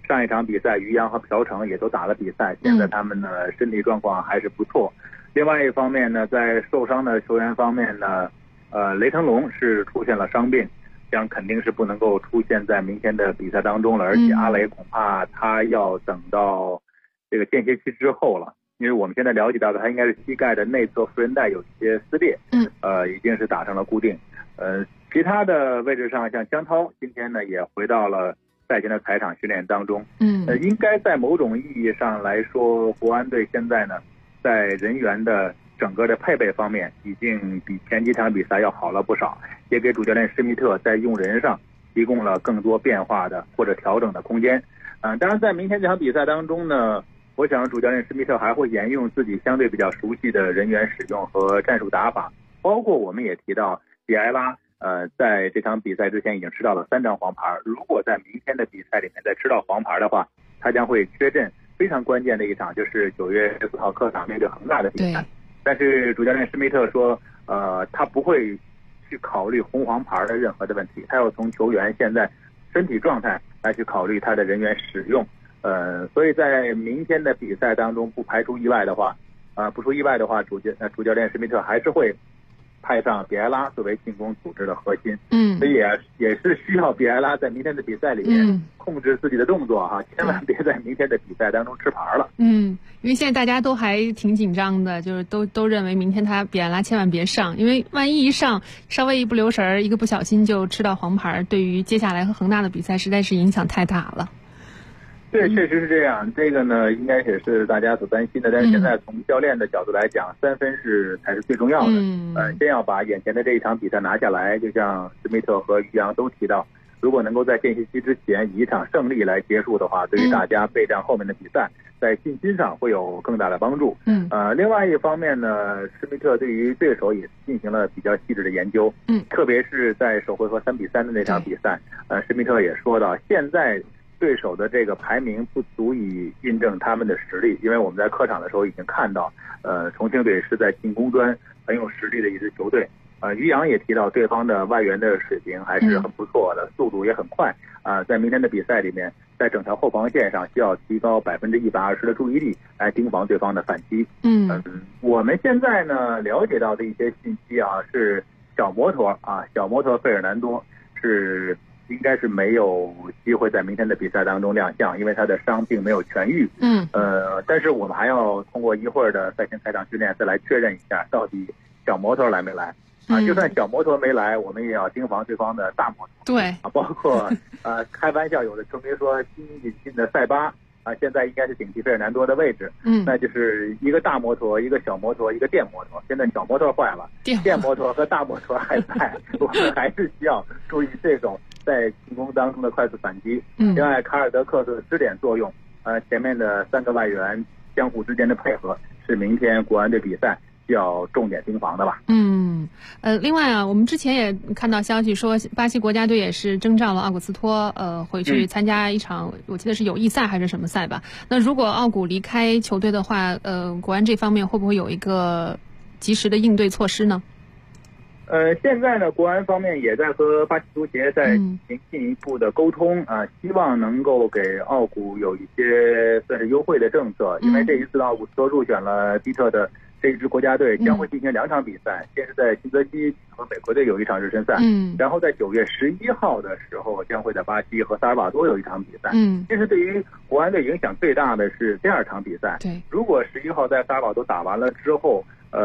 上一场比赛于洋和朴成也都打了比赛，现在他们的身体状况还是不错。另外一方面呢，在受伤的球员方面呢，雷腾龙是出现了伤病，将肯定是不能够出现在明天的比赛当中了，而且阿雷恐怕他要等到这个间歇期之后了，因为我们现在了解到的他应该是膝盖的内侧副韧带有一些撕裂，已经是打上了固定。其他的位置上，像江涛今天呢也回到了赛前的踩场训练当中，应该在某种意义上来说，国安队现在呢在人员的整个的配备方面已经比前几场比赛要好了不少，也给主教练施密特在用人上提供了更多变化的或者调整的空间。当然在明天这场比赛当中呢，我想主教练施密特还会沿用自己相对比较熟悉的人员使用和战术打法，包括我们也提到比埃拉在这场比赛之前已经吃到了3张黄牌，如果在明天的比赛里面再吃到黄牌的话，他将会缺阵非常关键的一场，就是9月14号客场面对恒大的比赛。但是主教练施密特说，他不会去考虑红黄牌的任何的问题，他要从球员现在身体状态来去考虑他的人员使用。所以在明天的比赛当中，不出意外的话，主教练施密特还是会派上比埃拉作为进攻组织的核心，所以也是需要比埃拉在明天的比赛里面控制自己的动作哈，千万别在明天的比赛当中吃牌了。 因为现在大家都还挺紧张的，就是都认为明天比埃拉千万别上，因为万一一上，稍微一不留神，一个不小心就吃到黄牌，对于接下来和恒大的比赛实在是影响太大了。 对，确实是这样。这个呢，应该也是大家所担心的。但是现在从教练的角度来讲，3分才是最重要的。先要把眼前的这一场比赛拿下来。就像施密特和于洋都提到，如果能够在间歇期之前以一场胜利来结束的话，对于大家备战后面的比赛，在信心上会有更大的帮助。另外一方面呢，施密特对于对手也进行了比较细致的研究。特别是在首回合3-3的那场比赛，施密特也说到，现在对手的这个排名不足以印证他们的实力，因为我们在客场的时候已经看到，重庆队是在进攻端很有实力的一支球队。于洋也提到对方的外援的水平还是很不错的，速度也很快。在明天的比赛里面，在整条后防线上需要提高120%的注意力来盯防对方的反击。我们现在呢了解到的一些信息是小摩托费尔南多应该是没有机会在明天的比赛当中亮相，因为他的伤并没有痊愈。但是我们还要通过一会儿的赛前踩场训练再来确认一下，到底小摩托来没来。就算小摩托没来，我们也要盯防对方的大摩托。对，包括开玩笑，有的球迷说新引进的塞巴现在应该是顶替费尔南多的位置。那就是一个大摩托，一个小摩托，一个电摩托。现在小摩托坏了，电摩托和大摩托还在，我们还是需要注意这种在进攻当中的快速反击。另外，卡尔德克的支点作用，前面的3个外援相互之间的配合，是明天国安队比赛需要重点盯防的吧。 另外我们之前也看到消息说，巴西国家队也是征召了奥古斯托，回去参加一场，我记得是友谊赛还是什么赛吧。那如果奥古离开球队的话，国安这方面会不会有一个及时的应对措施呢？ 现在呢，国安方面也在和巴西足协在进行进一步的沟通希望能够给奥古有一些算是优惠的政策，因为这一次奥古斯托入选了比特的这一支国家队，将会进行2场比赛，先是在新泽西和美国队有一场热身赛，然后在9月11号的时候将会在巴西和萨尔瓦多有一场比赛。其实对于国安队影响最大的是第2场比赛。如果11号在萨尔瓦多打完了之后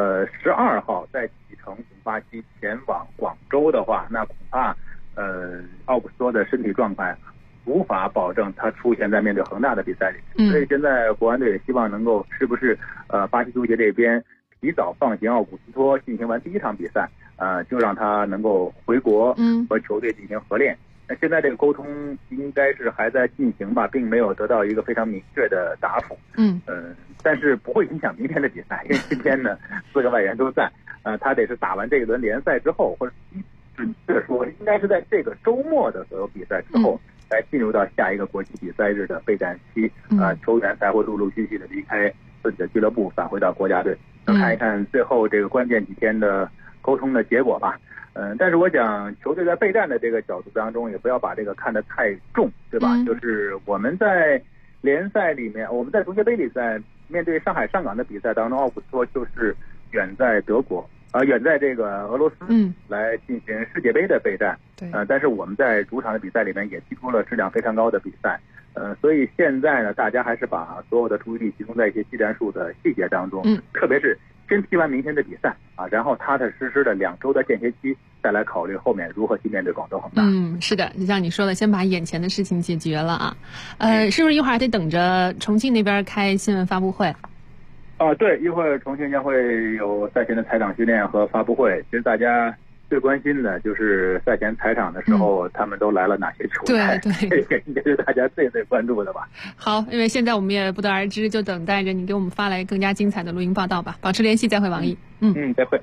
，12号再启程从巴西前往广州的话，那恐怕奥古斯托的身体状态无法保证他出现在面对恒大的比赛里。所以现在国安队也希望能够是不是巴西足协这边提早放行奥古斯托进行完第1场比赛，就让他能够回国和球队进行合练。那现在这个沟通应该是还在进行吧，并没有得到一个非常明确的答复。但是不会影响明天的比赛，因为今天呢4个外援都在，他得是打完这一轮联赛之后，或者准确说应该是在这个周末的所有比赛之后，来进入到下一个国际比赛日的备战期，球员才会陆陆续续的离开自己的俱乐部，返回到国家队。看一看最后这个关键几天的沟通的结果吧。 但是我想球队在备战的这个角度当中，也不要把这个看得太重，对吧？就是我们在联赛里面，我们在足协杯里在面对上海上港的比赛当中，奥普斯托就是远在德国，远在这个俄罗斯来进行世界杯的备战。但是我们在主场的比赛里面也踢出了质量非常高的比赛。所以现在呢，大家还是把所有的注意力集中在一些技战术的细节当中，特别是真踢完明天的比赛啊，然后踏踏实实的2周的间歇期，再来考虑后面如何去面对广州恒大。 是的，就像你说的，先把眼前的事情解决了啊。是不是一会儿还得等着重庆那边开新闻发布会？ 对，一会儿重庆将会有赛前的踩场训练和发布会。其实大家最关心的就是赛前踩场的时候，他们都来了哪些球员？对，这个应该是大家最关注的吧。 好，因为现在我们也不得而知，就等待着你给我们发来更加精彩的录音报道吧。保持联系，再会王毅。 再会。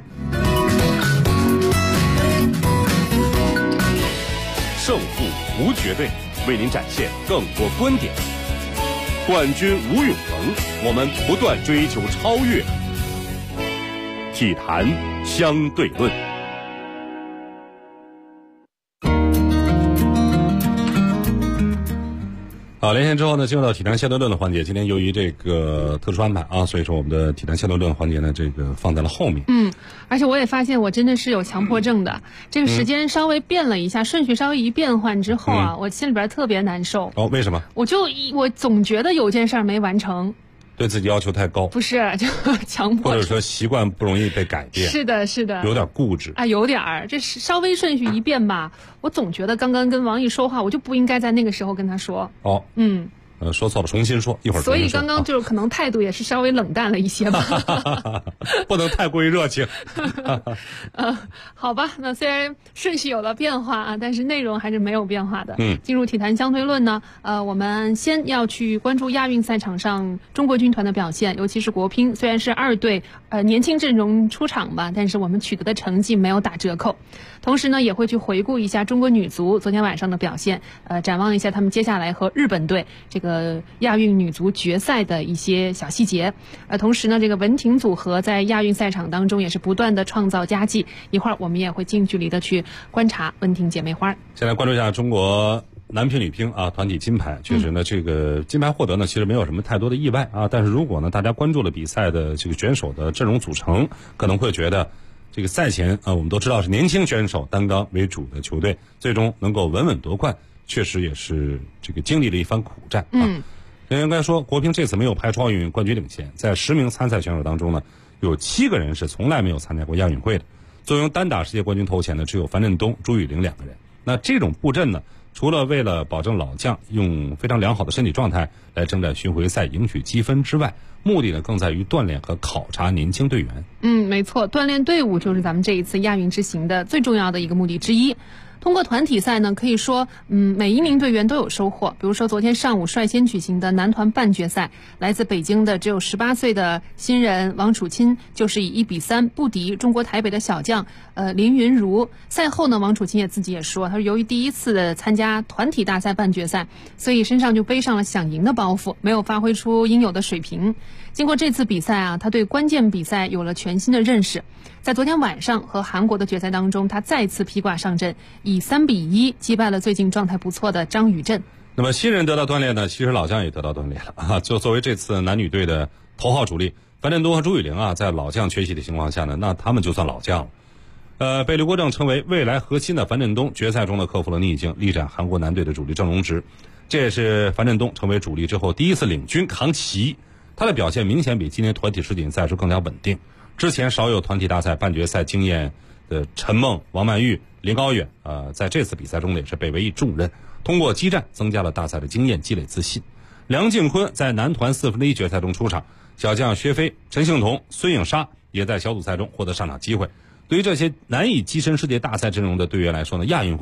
胜负无绝对，为您展现更多观点。冠军无永恒，我们不断追求超越。体坛相对论。 好，连线之后呢，进入到体坛相对论的环节。今天由于这个特殊安排啊，所以说我们的体坛相对论环节呢，这个放在了后面。 而且我也发现我真的是有强迫症的。这个时间稍微变了一下，顺序稍微一变换之后啊，我心里边特别难受。 为什么？ 我总觉得有件事儿没完成。 对自己要求太高， 不是就强迫， 或者说习惯不容易被改变。 是的，是的， 有点固执啊，有点儿。这稍微顺序一变吧，我总觉得刚刚跟王毅说话，我就不应该在那个时候跟他说。 说错了，重新说，一会儿。 所以刚刚就是可能态度也是稍微冷淡了一些吧， 不能太过于热情。 好吧，那虽然顺序有了变化啊，但是内容还是没有变化的。进入体坛相对论呢，我们先要去关注亚运赛场上中国军团的表现，尤其是国乒，虽然是2队年轻阵容出场吧，但是我们取得的成绩没有打折扣。同时呢，也会去回顾一下中国女足昨天晚上的表现，展望一下他们接下来和日本队这个亚运女足决赛的一些小细节。同时呢，这个文婷组合在亚运赛场当中也是不断的创造佳绩。一会儿我们也会近距离的去观察文婷姐妹花。 先来关注一下中国男乒女乒啊，团体金牌。确实呢，这个金牌获得呢，其实没有什么太多的意外啊。但是如果呢，大家关注了比赛的这个选手的阵容组成，可能会觉得这个赛前我们都知道是年轻选手担纲为主的球队，最终能够稳稳夺冠，确实也是这个经历了一番苦战啊。应该说，国乒这次没有排出奥运冠军领衔，在10名参赛选手当中呢，有7个人是从来没有参加过亚运会的。作为单打世界冠军头衔的只有樊振东、朱雨玲2个人。那这种布阵呢，除了为了保证老将用非常良好的身体状态来征战巡回赛赢取积分之外，目的呢更在于锻炼和考察年轻队员。 没错，锻炼队伍就是咱们这一次亚运之行的最重要的一个目的之一。通过团体赛呢，可以说每一名队员都有收获。比如说昨天上午率先举行的男团半决赛，来自北京的只有18岁的新人王楚钦就是以1-3不敌中国台北的小将林云如。赛后呢，王楚钦自己也说，他说由于第一次参加团体大赛半决赛，所以身上就背上了想赢的包袱，没有发挥出应有的水平。经过这次比赛啊，他对关键比赛有了全新的认识。在昨天晚上和韩国的决赛当中，他再次披挂上阵，以3-1击败了最近状态不错的张宇镇。 那么新人得到锻炼呢，其实老将也得到锻炼了啊。就作为这次男女队的头号主力，樊振东和朱雨玲啊，在老将缺席的情况下呢，那他们就算老将了。被刘国正称为未来核心的樊振东，决赛中呢克服了逆境，力战韩国男队的主力郑荣植。这也是樊振东成为主力之后第一次领军扛旗，他的表现明显比今年团体世锦赛时更加稳定。之前少有团体大赛半决赛经验的陈梦、王曼玉、林高远在这次比赛中呢也是被委以重任，通过激战增加了大赛的经验，积累自信。梁靖昆在男团1/4决赛中出场，小将薛飞、陈幸同、孙颖莎也在小组赛中获得上场机会。对于这些难以跻身世界大赛阵容的队员来说呢，亚运会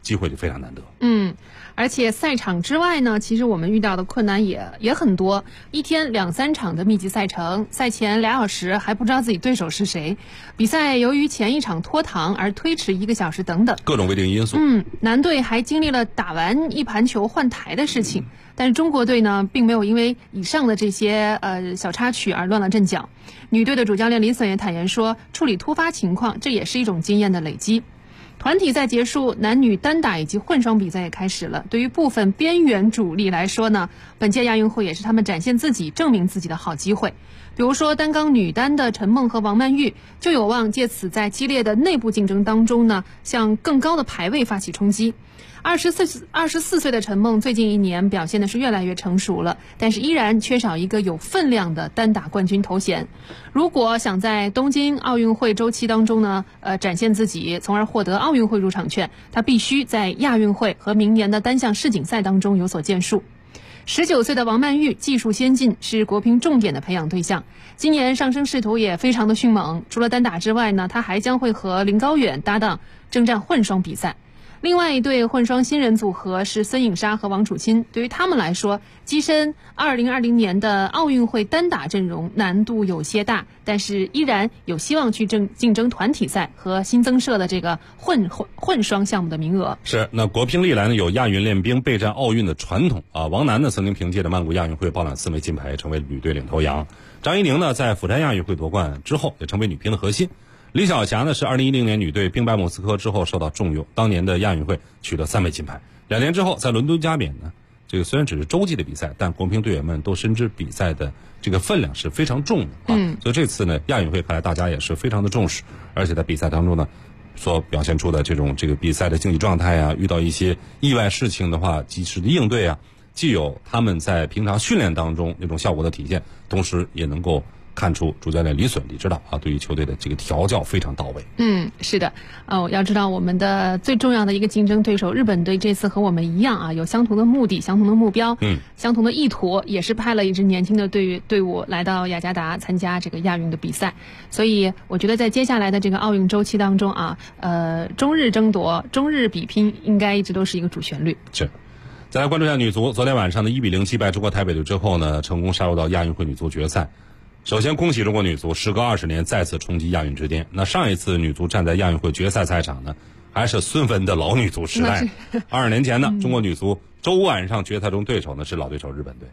机会就非常难得。 而且赛场之外呢，其实我们遇到的困难也很多。一天2-3场的密集赛程，赛前2小时还不知道自己对手是谁，比赛由于前一场拖堂而推迟1个小时等等， 各种未定因素。 男队还经历了打完一盘球换台的事情。但是中国队呢，并没有因为以上的这些小插曲而乱了阵脚。女队的主教练李隼也坦言说，处理突发情况，这也是一种经验的累积。团体赛结束，男女单打以及混双比赛也开始了。对于部分边缘主力来说呢，本届亚运会也是他们展现自己、证明自己的好机会。比如说单杠女单的陈梦和王曼玉就有望借此在激烈的内部竞争当中呢，向更高的排位发起冲击。24岁的陈梦最近1年表现的是越来越成熟了，但是依然缺少一个有分量的单打冠军头衔。如果想在东京奥运会周期当中呢，展现自己，从而获得奥运会入场券，他必须在亚运会和明年的单项世锦赛当中有所建树。19岁的王曼玉技术先进，是国乒重点的培养对象。今年上升势头也非常的迅猛，除了单打之外呢，他还将会和林高远搭档征战混双比赛。另外一对混双新人组合是孙颖莎和王楚钦，对于他们来说，跻身2020年的奥运会单打阵容难度有些大，但是依然有希望去竞争团体赛和新增设的这个混双项目的名额。 是，那国乒历来呢有亚运练兵备战奥运的传统啊。王楠呢曾经凭借着曼谷亚运会包揽4枚金牌，成为女队领头羊。张怡宁呢在釜山亚运会夺冠之后，也成为女乒的核心。李晓霞呢是2010年女队兵败莫斯科之后受到重用，当年的亚运会取得3枚金牌。2年之后在伦敦加冕呢，这个虽然只是洲际的比赛，但国乒队员们都深知比赛的这个分量是非常重的啊。所以这次呢亚运会看来大家也是非常的重视，而且在比赛当中呢所表现出的这个比赛的竞技状态啊，遇到一些意外事情的话及时的应对啊，既有他们在平常训练当中那种效果的体现，同时也能够看出主教练李指导啊，对于球队的这个调教非常到位。 是的，要知道我们的最重要的一个竞争对手日本队这次和我们一样啊，有相同的目的、相同的目标、相同的意图，也是派了一支年轻的队伍来到雅加达参加这个亚运的比赛。所以我觉得在接下来的这个奥运周期当中啊，中日争夺、中日比拼应该一直都是一个主旋律。 是。再来关注一下女足，昨天晚上的1-0击败中国台北队之后呢，成功杀入到亚运会女足决赛。首先恭喜中国女足时隔20年再次冲击亚运之巅。那上一次女足站在亚运会决赛赛场呢，还是孙雯的老女足时代。20年前呢，中国女足周五晚上决赛中对手呢是老对手日本队。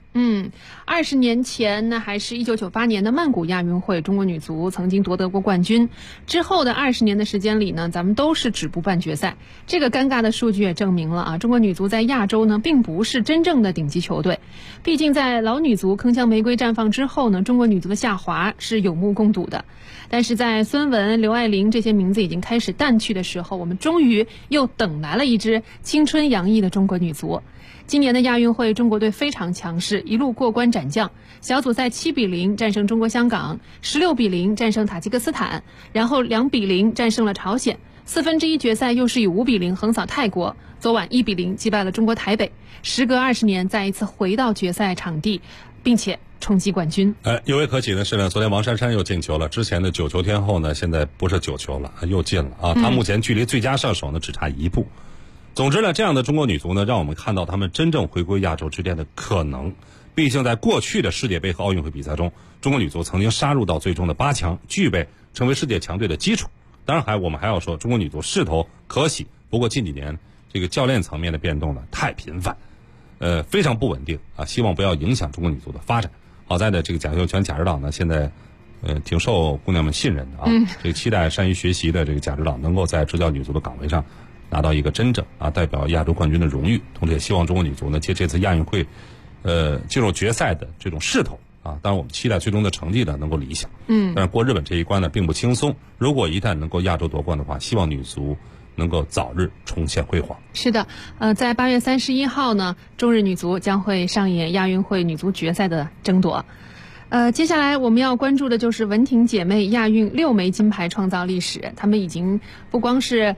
20年前呢，还是1998年的曼谷亚运会，中国女足曾经夺得过冠军。之后的20年的时间里呢，咱们都是止步半决赛。这个尴尬的数据也证明了啊，中国女足在亚洲呢并不是真正的顶级球队。毕竟在老女足铿锵玫瑰绽放之后呢，中国女足的下滑是有目共睹的。但是在孙雯、刘爱玲这些名字已经开始淡去的时候，我们终于又等来了一支青春洋溢的中国女足。今年的亚运会，中国队非常强势，一路过关斩将。小组赛7-0战胜中国香港，16-0战胜塔吉克斯坦，然后2-0战胜了朝鲜。1/4决赛又是以5-0横扫泰国，昨晚1-0击败了中国台北。时隔20年，再一次回到决赛场地，并且冲击冠军。 尤为可喜的是呢，昨天王珊珊又进球了。之前的9球天后呢，现在不是9球了，又进了啊！她目前距离最佳射手呢只差1步。总之呢，这样的中国女足呢，让我们看到她们真正回归亚洲之巅的可能。毕竟在过去的世界杯和奥运会比赛中，中国女足曾经杀入到最终的8强，具备成为世界强队的基础。当然我们还要说，中国女足势头可喜，不过近几年这个教练层面的变动呢太频繁，非常不稳定啊，希望不要影响中国女足的发展。好在的这个贾秀全贾指导呢，现在挺受姑娘们信任的啊，这个期待善于学习的这个贾指导能够在执教女足的岗位上拿到一个真正代表亚洲冠军的荣誉，同时也希望中国女足呢借这次亚运会进入决赛的这种势头啊，当然我们期待最终的成绩呢能够理想。但是过日本这一关呢并不轻松，如果一旦能够亚洲夺冠的话，希望女足能够早日重现辉煌。 是的，在8月31号呢，中日女足将会上演亚运会女足决赛的争夺。接下来我们要关注的就是文婷姐妹亚运6枚金牌创造历史，她们已经不光是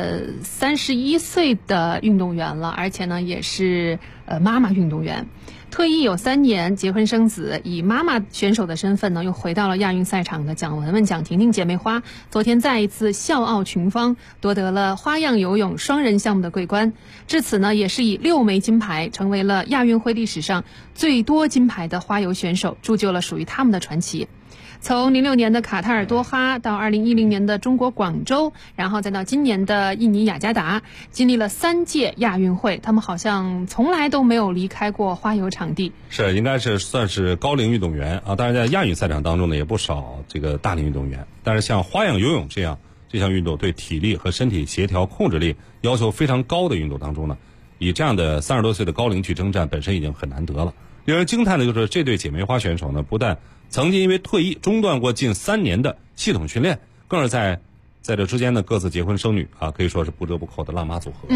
31岁的运动员了，而且呢也是妈妈运动员。 退役有3年，结婚生子，以妈妈选手的身份呢，又回到了亚运赛场的蒋雯雯、蒋婷婷姐妹花，昨天再一次笑傲群芳，夺得了花样游泳双人项目的桂冠。至此呢，也是以6枚金牌，成为了亚运会历史上最多金牌的花游选手，铸就了属于他们的传奇。从06年的卡塔尔多哈到2010年的中国广州，然后再到今年的印尼雅加达，经历了3届亚运会，他们好像从来都没有离开过花游场地。 是，应该是算是高龄运动员啊。当然，在亚运赛场当中呢，也不少这个大龄运动员。但是像花样游泳这项运动，对体力和身体协调控制力要求非常高的运动当中呢，以这样的30多岁的高龄去征战，本身已经很难得了。令人惊叹的就是这对姐妹花选手呢，不但曾经因为退役中断过近3年的系统训练，更是在这之间呢各自结婚生女啊，可以说是不折不扣的浪妈组合。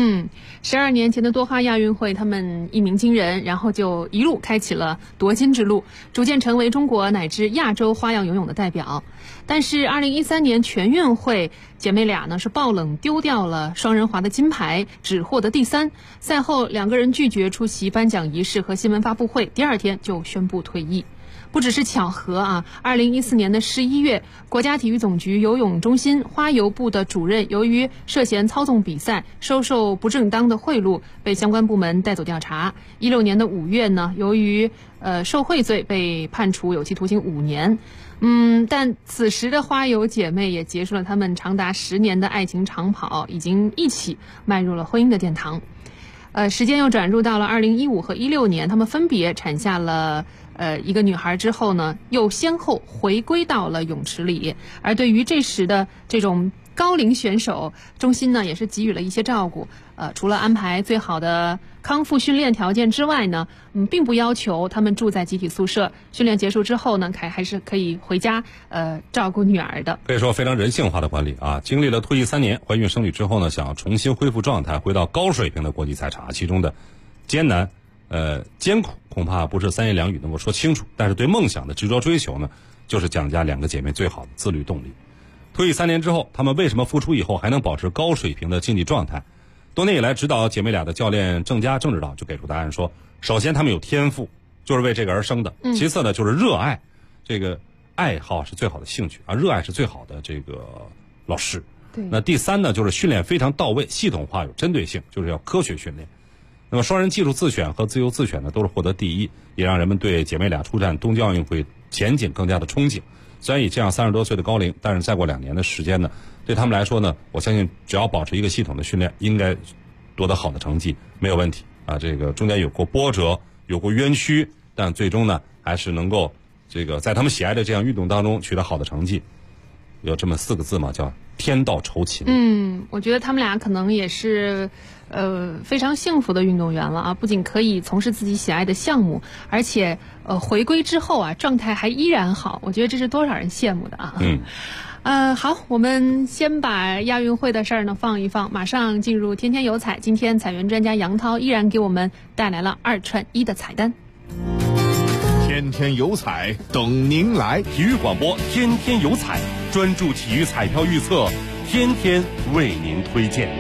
12年前的多哈亚运会，他们一鸣惊人，然后就一路开启了夺金之路，逐渐成为中国乃至亚洲花样游泳的代表。但是2013年全运会，姐妹俩呢是爆冷丢掉了双人滑的金牌，只获得第3。赛后2个人拒绝出席颁奖仪式和新闻发布会，第2天就宣布退役。不只是巧合啊，2014年的11月，国家体育总局游泳中心花游部的主任由于涉嫌操纵比赛、收受不正当的贿赂，被相关部门带走调查。16年的5月呢，由于受贿罪被判处有期徒刑5年。但此时的花游姐妹也结束了她们长达10年的爱情长跑，已经一起迈入了婚姻的殿堂。时间又转入到了2015和16年，她们分别产下了一个女孩之后呢，又先后回归到了泳池里。而对于这时的这种高龄选手，中心呢也是给予了一些照顾。除了安排最好的康复训练条件之外呢，并不要求他们住在集体宿舍。训练结束之后呢，还是可以回家照顾女儿的。 可以说非常人性化的管理啊！经历了退役3年，怀孕生女之后呢，想要重新恢复状态，回到高水平的国际赛场，其中的艰难艰苦恐怕不是3言2语能够说清楚。但是对梦想的执着追求呢，就是蒋家2个姐妹最好的自律动力。退役3年之后，她们为什么复出以后还能保持高水平的竞技状态？多年以来指导姐妹俩的教练郑指导就给出答案说，首先她们有天赋，就是为这个而生的。其次呢，就是热爱，这个爱好是最好的兴趣啊，热爱是最好的这个老师。 对。 那第3呢，就是训练非常到位，系统化有针对性，就是要科学训练。那么双人技术自选和自由自选呢，都是获得第1，也让人们对姐妹俩出战东京奥运会前景更加的憧憬。虽然以这样30多岁的高龄，但是再过2年的时间呢，对他们来说呢，我相信只要保持一个系统的训练，应该夺得好的成绩没有问题啊。这个中间有过波折，有过冤屈，但最终呢，还是能够这个在他们喜爱的这样运动当中取得好的成绩。有这么4个字嘛，叫天道酬勤。 我觉得他们俩可能也是非常幸福的运动员了啊！不仅可以从事自己喜爱的项目，而且回归之后啊，状态还依然好。我觉得这是多少人羡慕的啊！好，我们先把亚运会的事儿呢放一放，马上进入天天有彩。今天彩源专家杨涛依然给我们带来了2串1的彩蛋。 天天有彩等您来，体育广播天天有彩，专注体育彩票预测，天天为您推荐。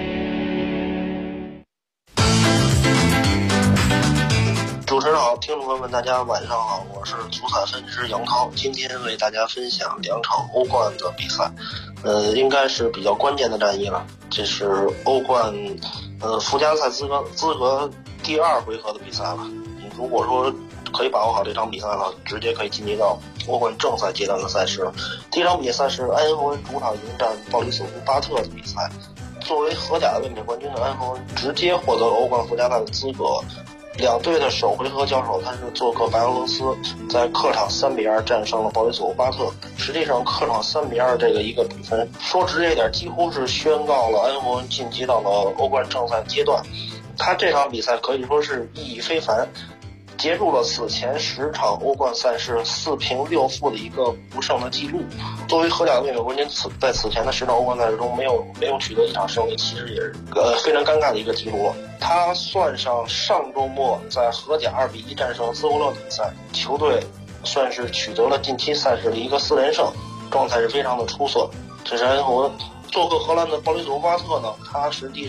主持人好，听众朋友们大家晚上好，我是足彩分析师杨涛，今天为大家分享2场欧冠的比赛，应该是比较关键的战役了。这是欧冠附加赛资格第2回合的比赛了。如果说可以把握好这场比赛了，直接可以晋级到欧冠正赛阶段的赛事。第1场比赛是埃因霍温主场迎战鲍里索夫巴特的比赛。作为荷甲的卫冕冠军的埃因霍温直接获得了欧冠附加赛的资格。2队的首回合交手，他是做客白俄罗斯，在客场3-2战胜了鲍里索夫巴特。实际上客场3-2这个一个比分，说直接一点，几乎是宣告了埃因霍温晋级到了欧冠正赛阶段。他这场比赛可以说是意义非凡，结束了此前10场欧冠赛事4平6负的一个不胜的记录。作为荷甲的卫冕冠军，在此前的10场欧冠赛事中没有取得1场胜利，其实也是非常尴尬的一个记录。他算上上周末在荷甲2-1战胜斯托勒比赛，球队算是取得了近期赛事的一个4连胜，状态是非常的出色。这是埃因霍温。做客荷兰的鲍里索夫巴特呢，他实际上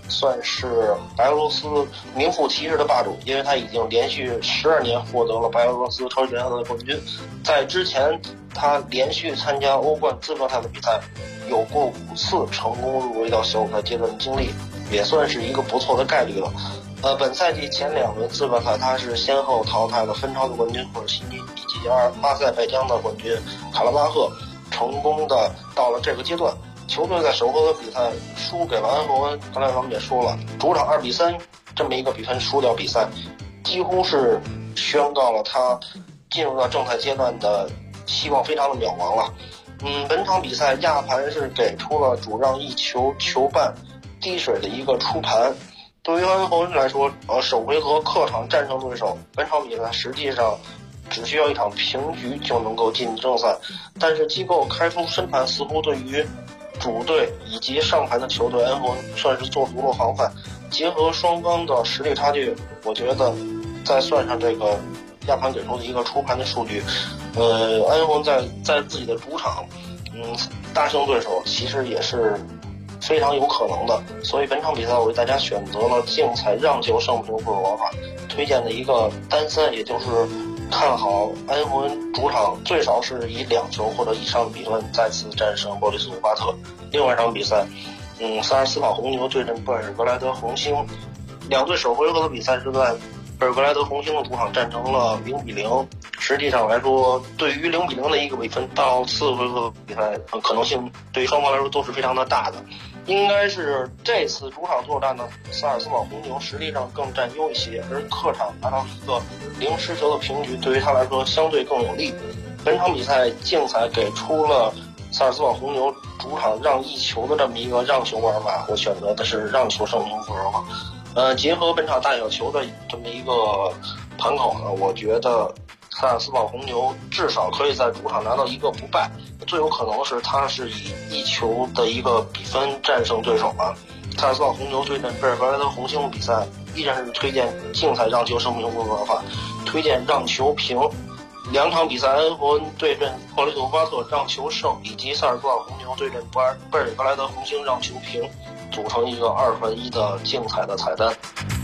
算是白俄罗斯名副其实的霸主，因为他已经连续12年获得了白俄罗斯超级联赛的冠军。在之前，他连续参加欧冠资格赛的比赛，有过5次成功入围到小组赛阶段的经历，也算是一个不错的概率了。本赛季前2轮资格赛，他是先后淘汰了芬超的冠军赫尔辛基以及阿塞拜疆的冠军卡拉巴赫，成功的到了这个阶段。球队在首回合比赛输给了安赫恩，刚才咱们也说了，主场2-3这么一个比分输掉比赛，几乎是宣告了他进入到正赛阶段的希望非常的渺茫了。本场比赛亚盘是给出了主让1球球半低水的一个出盘。对于安赫恩来说，首回合客场战胜对手，本场比赛实际上只需要一场平局就能够进正赛，但是机构开出深盘似乎对于主队以及上盘的球队安赫恩算是做足了防范。结合双方的实力差距，我觉得再算上这个亚盘给出的一个出盘的数据，安赫恩在自己的主场大胜对手其实也是非常有可能的。所以本场比赛我为大家选择了竞彩让球胜平负的玩法，推荐的一个单3，也就是看好安赫恩主场最少是以2球或者以上的比分再次战胜波利斯鲁巴特。另外一场比赛萨尔斯堡红牛对阵贝尔格莱德红星，两队首回合的比赛是在贝尔格莱德红星的主场战成了0-0。实际上来说，对于0-0的一个比分到次回合比赛可能性对于双方来说都是非常的大的。应该是这次主场作战的萨尔斯堡红牛实力上更占优一些，而客场拿到一个0失球的平局对于他来说相对更有利。本场比赛竞彩给出了萨尔斯堡红牛主场让1球的这么一个让球玩法，我选择的是让球胜平负玩法。结合本场大小球的这么一个盘口呢，我觉得萨尔斯堡红牛至少可以在主场拿到一个不败，最有可能是他是以1球的一个比分战胜对手吧。萨尔斯堡红牛对阵贝尔格莱德红星的比赛依然是推荐竞彩让球胜平负玩法，推荐让球平。2场比赛安赫恩对阵波利斯鲁巴特让球胜，以及萨尔斯堡红牛对阵贝尔格莱德红星让球平，组成一个2-1的竞彩的彩蛋。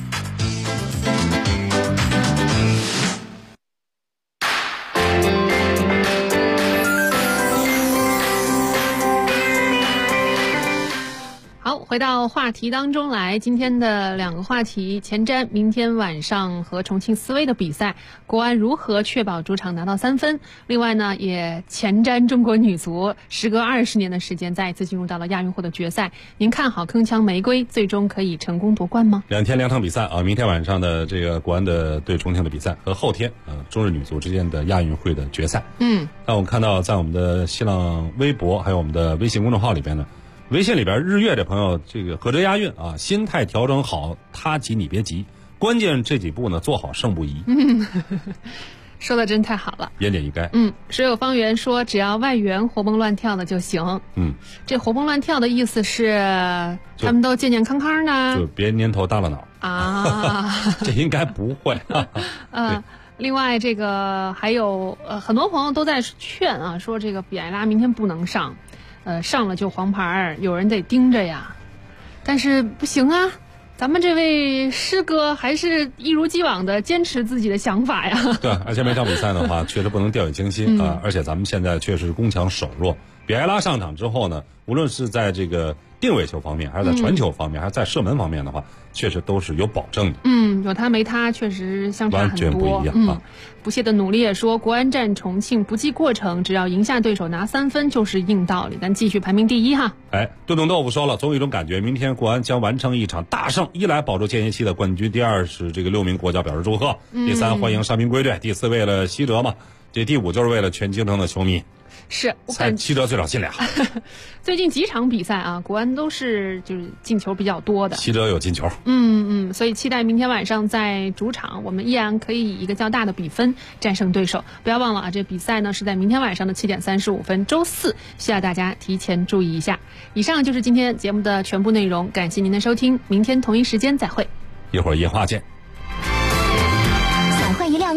回到话题当中来，今天的2个话题，前瞻明天晚上和重庆斯威的比赛，国安如何确保主场拿到3分？另外呢，也前瞻中国女足时隔20年的时间再一次进入到了亚运会的决赛，您看好铿锵玫瑰最终可以成功夺冠吗 ？2天2场比赛啊，明天晚上的这个国安的对重庆的比赛和后天中日女足之间的亚运会的决赛。那我们看到在我们的新浪微博还有我们的微信公众号里边呢，微信里边日月这朋友这个合辙押韵啊，心态调整好，他急你别急，关键这几步呢做好胜不疑。 说的真太好了， 言简意赅。 水有方圆说只要外援活蹦乱跳的就行。这活蹦乱跳的意思是他们都健健康康的， 就别蔫头耷拉脑啊。 这应该不会。 另外这个还有很多朋友都在劝啊，说这个比埃拉明天不能上。上了就黄牌，有人得盯着呀。但是不行啊，咱们这位师哥还是一如既往的坚持自己的想法呀。 对，而且每场比赛的话，确实不能掉以轻心啊。而且咱们现在确实攻强守弱。比埃拉上场之后呢，无论是在这个定位球方面，还是在传球方面，还是在射门方面的话，确实都是有保证的。 有他没他确实相差很多， 完全不一样啊。 不懈的努力也说，国安战重庆不计过程，只要赢下对手拿3分就是硬道理。咱继续排名第1哈。 炖炖豆腐说了，总有一种感觉，明天国安将完成一场大胜，一来保住间歇期的冠军，第二是这个6名国脚表示祝贺，第3欢迎伤兵归队，第4为了西哲嘛，这第5就是为了全京城的球迷。 是， 才西哲最少进俩。 最近几场比赛啊，国安都是就是进球比较多的。 西哲有进球。 所以期待明天晚上在主场，我们依然可以以一个较大的比分战胜对手。不要忘了啊，这比赛呢是在明天晚上的7点35分，周4，需要大家提前注意一下。以上就是今天节目的全部内容，感谢您的收听，明天同一时间再会。 一会儿夜话见。 散会一辆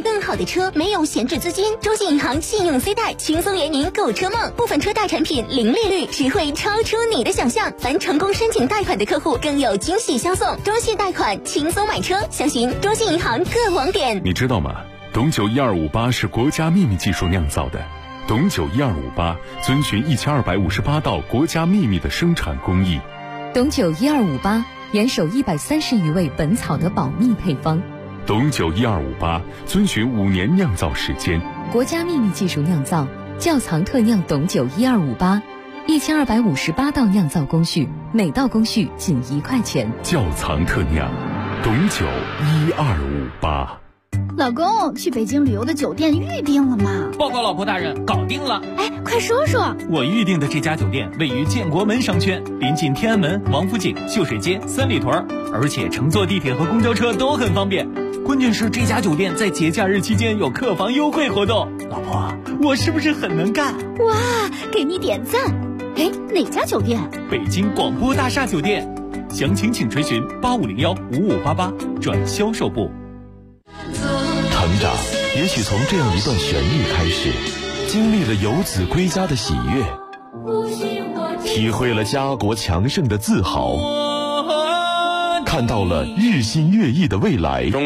更好的车，没有闲置资金。中信银行信用 C 贷轻松圆您购车梦，部分车贷产品零利率，实惠超出你的想象。凡成功申请贷款的客户更有惊喜相送。中信贷款轻松买车，详询中信银行各网点。 你知道吗？董酒1258是国家秘密技术酿造的。董酒1258遵循1258道国家秘密的生产工艺。 董酒1258严守130余位本草的保密配方。 董酒1258遵循5年酿造时间， 国家秘密技术酿造，窖藏特酿董酒1258，1258道酿造工序，每道工序仅1块钱。 窖藏特酿，董酒1258。 老公，去北京旅游的酒店预定了吗？ 报告老婆大人，搞定了。 哎，快说说。 我预定的这家酒店位于建国门商圈，临近天安门、王府井、秀水街、三里屯，而且乘坐地铁和公交车都很方便。关键是这家酒店在节假日期间有客房优惠活动。老婆，我是不是很能干？ 哇，给你点赞。哎，哪家酒店？ 北京广播大厦酒店。详情请垂询8501-5588转销售部。 成长也许从这样一段旋律开始，经历了游子归家的喜悦，体会了家国强盛的自豪，看到了日新月异的未来。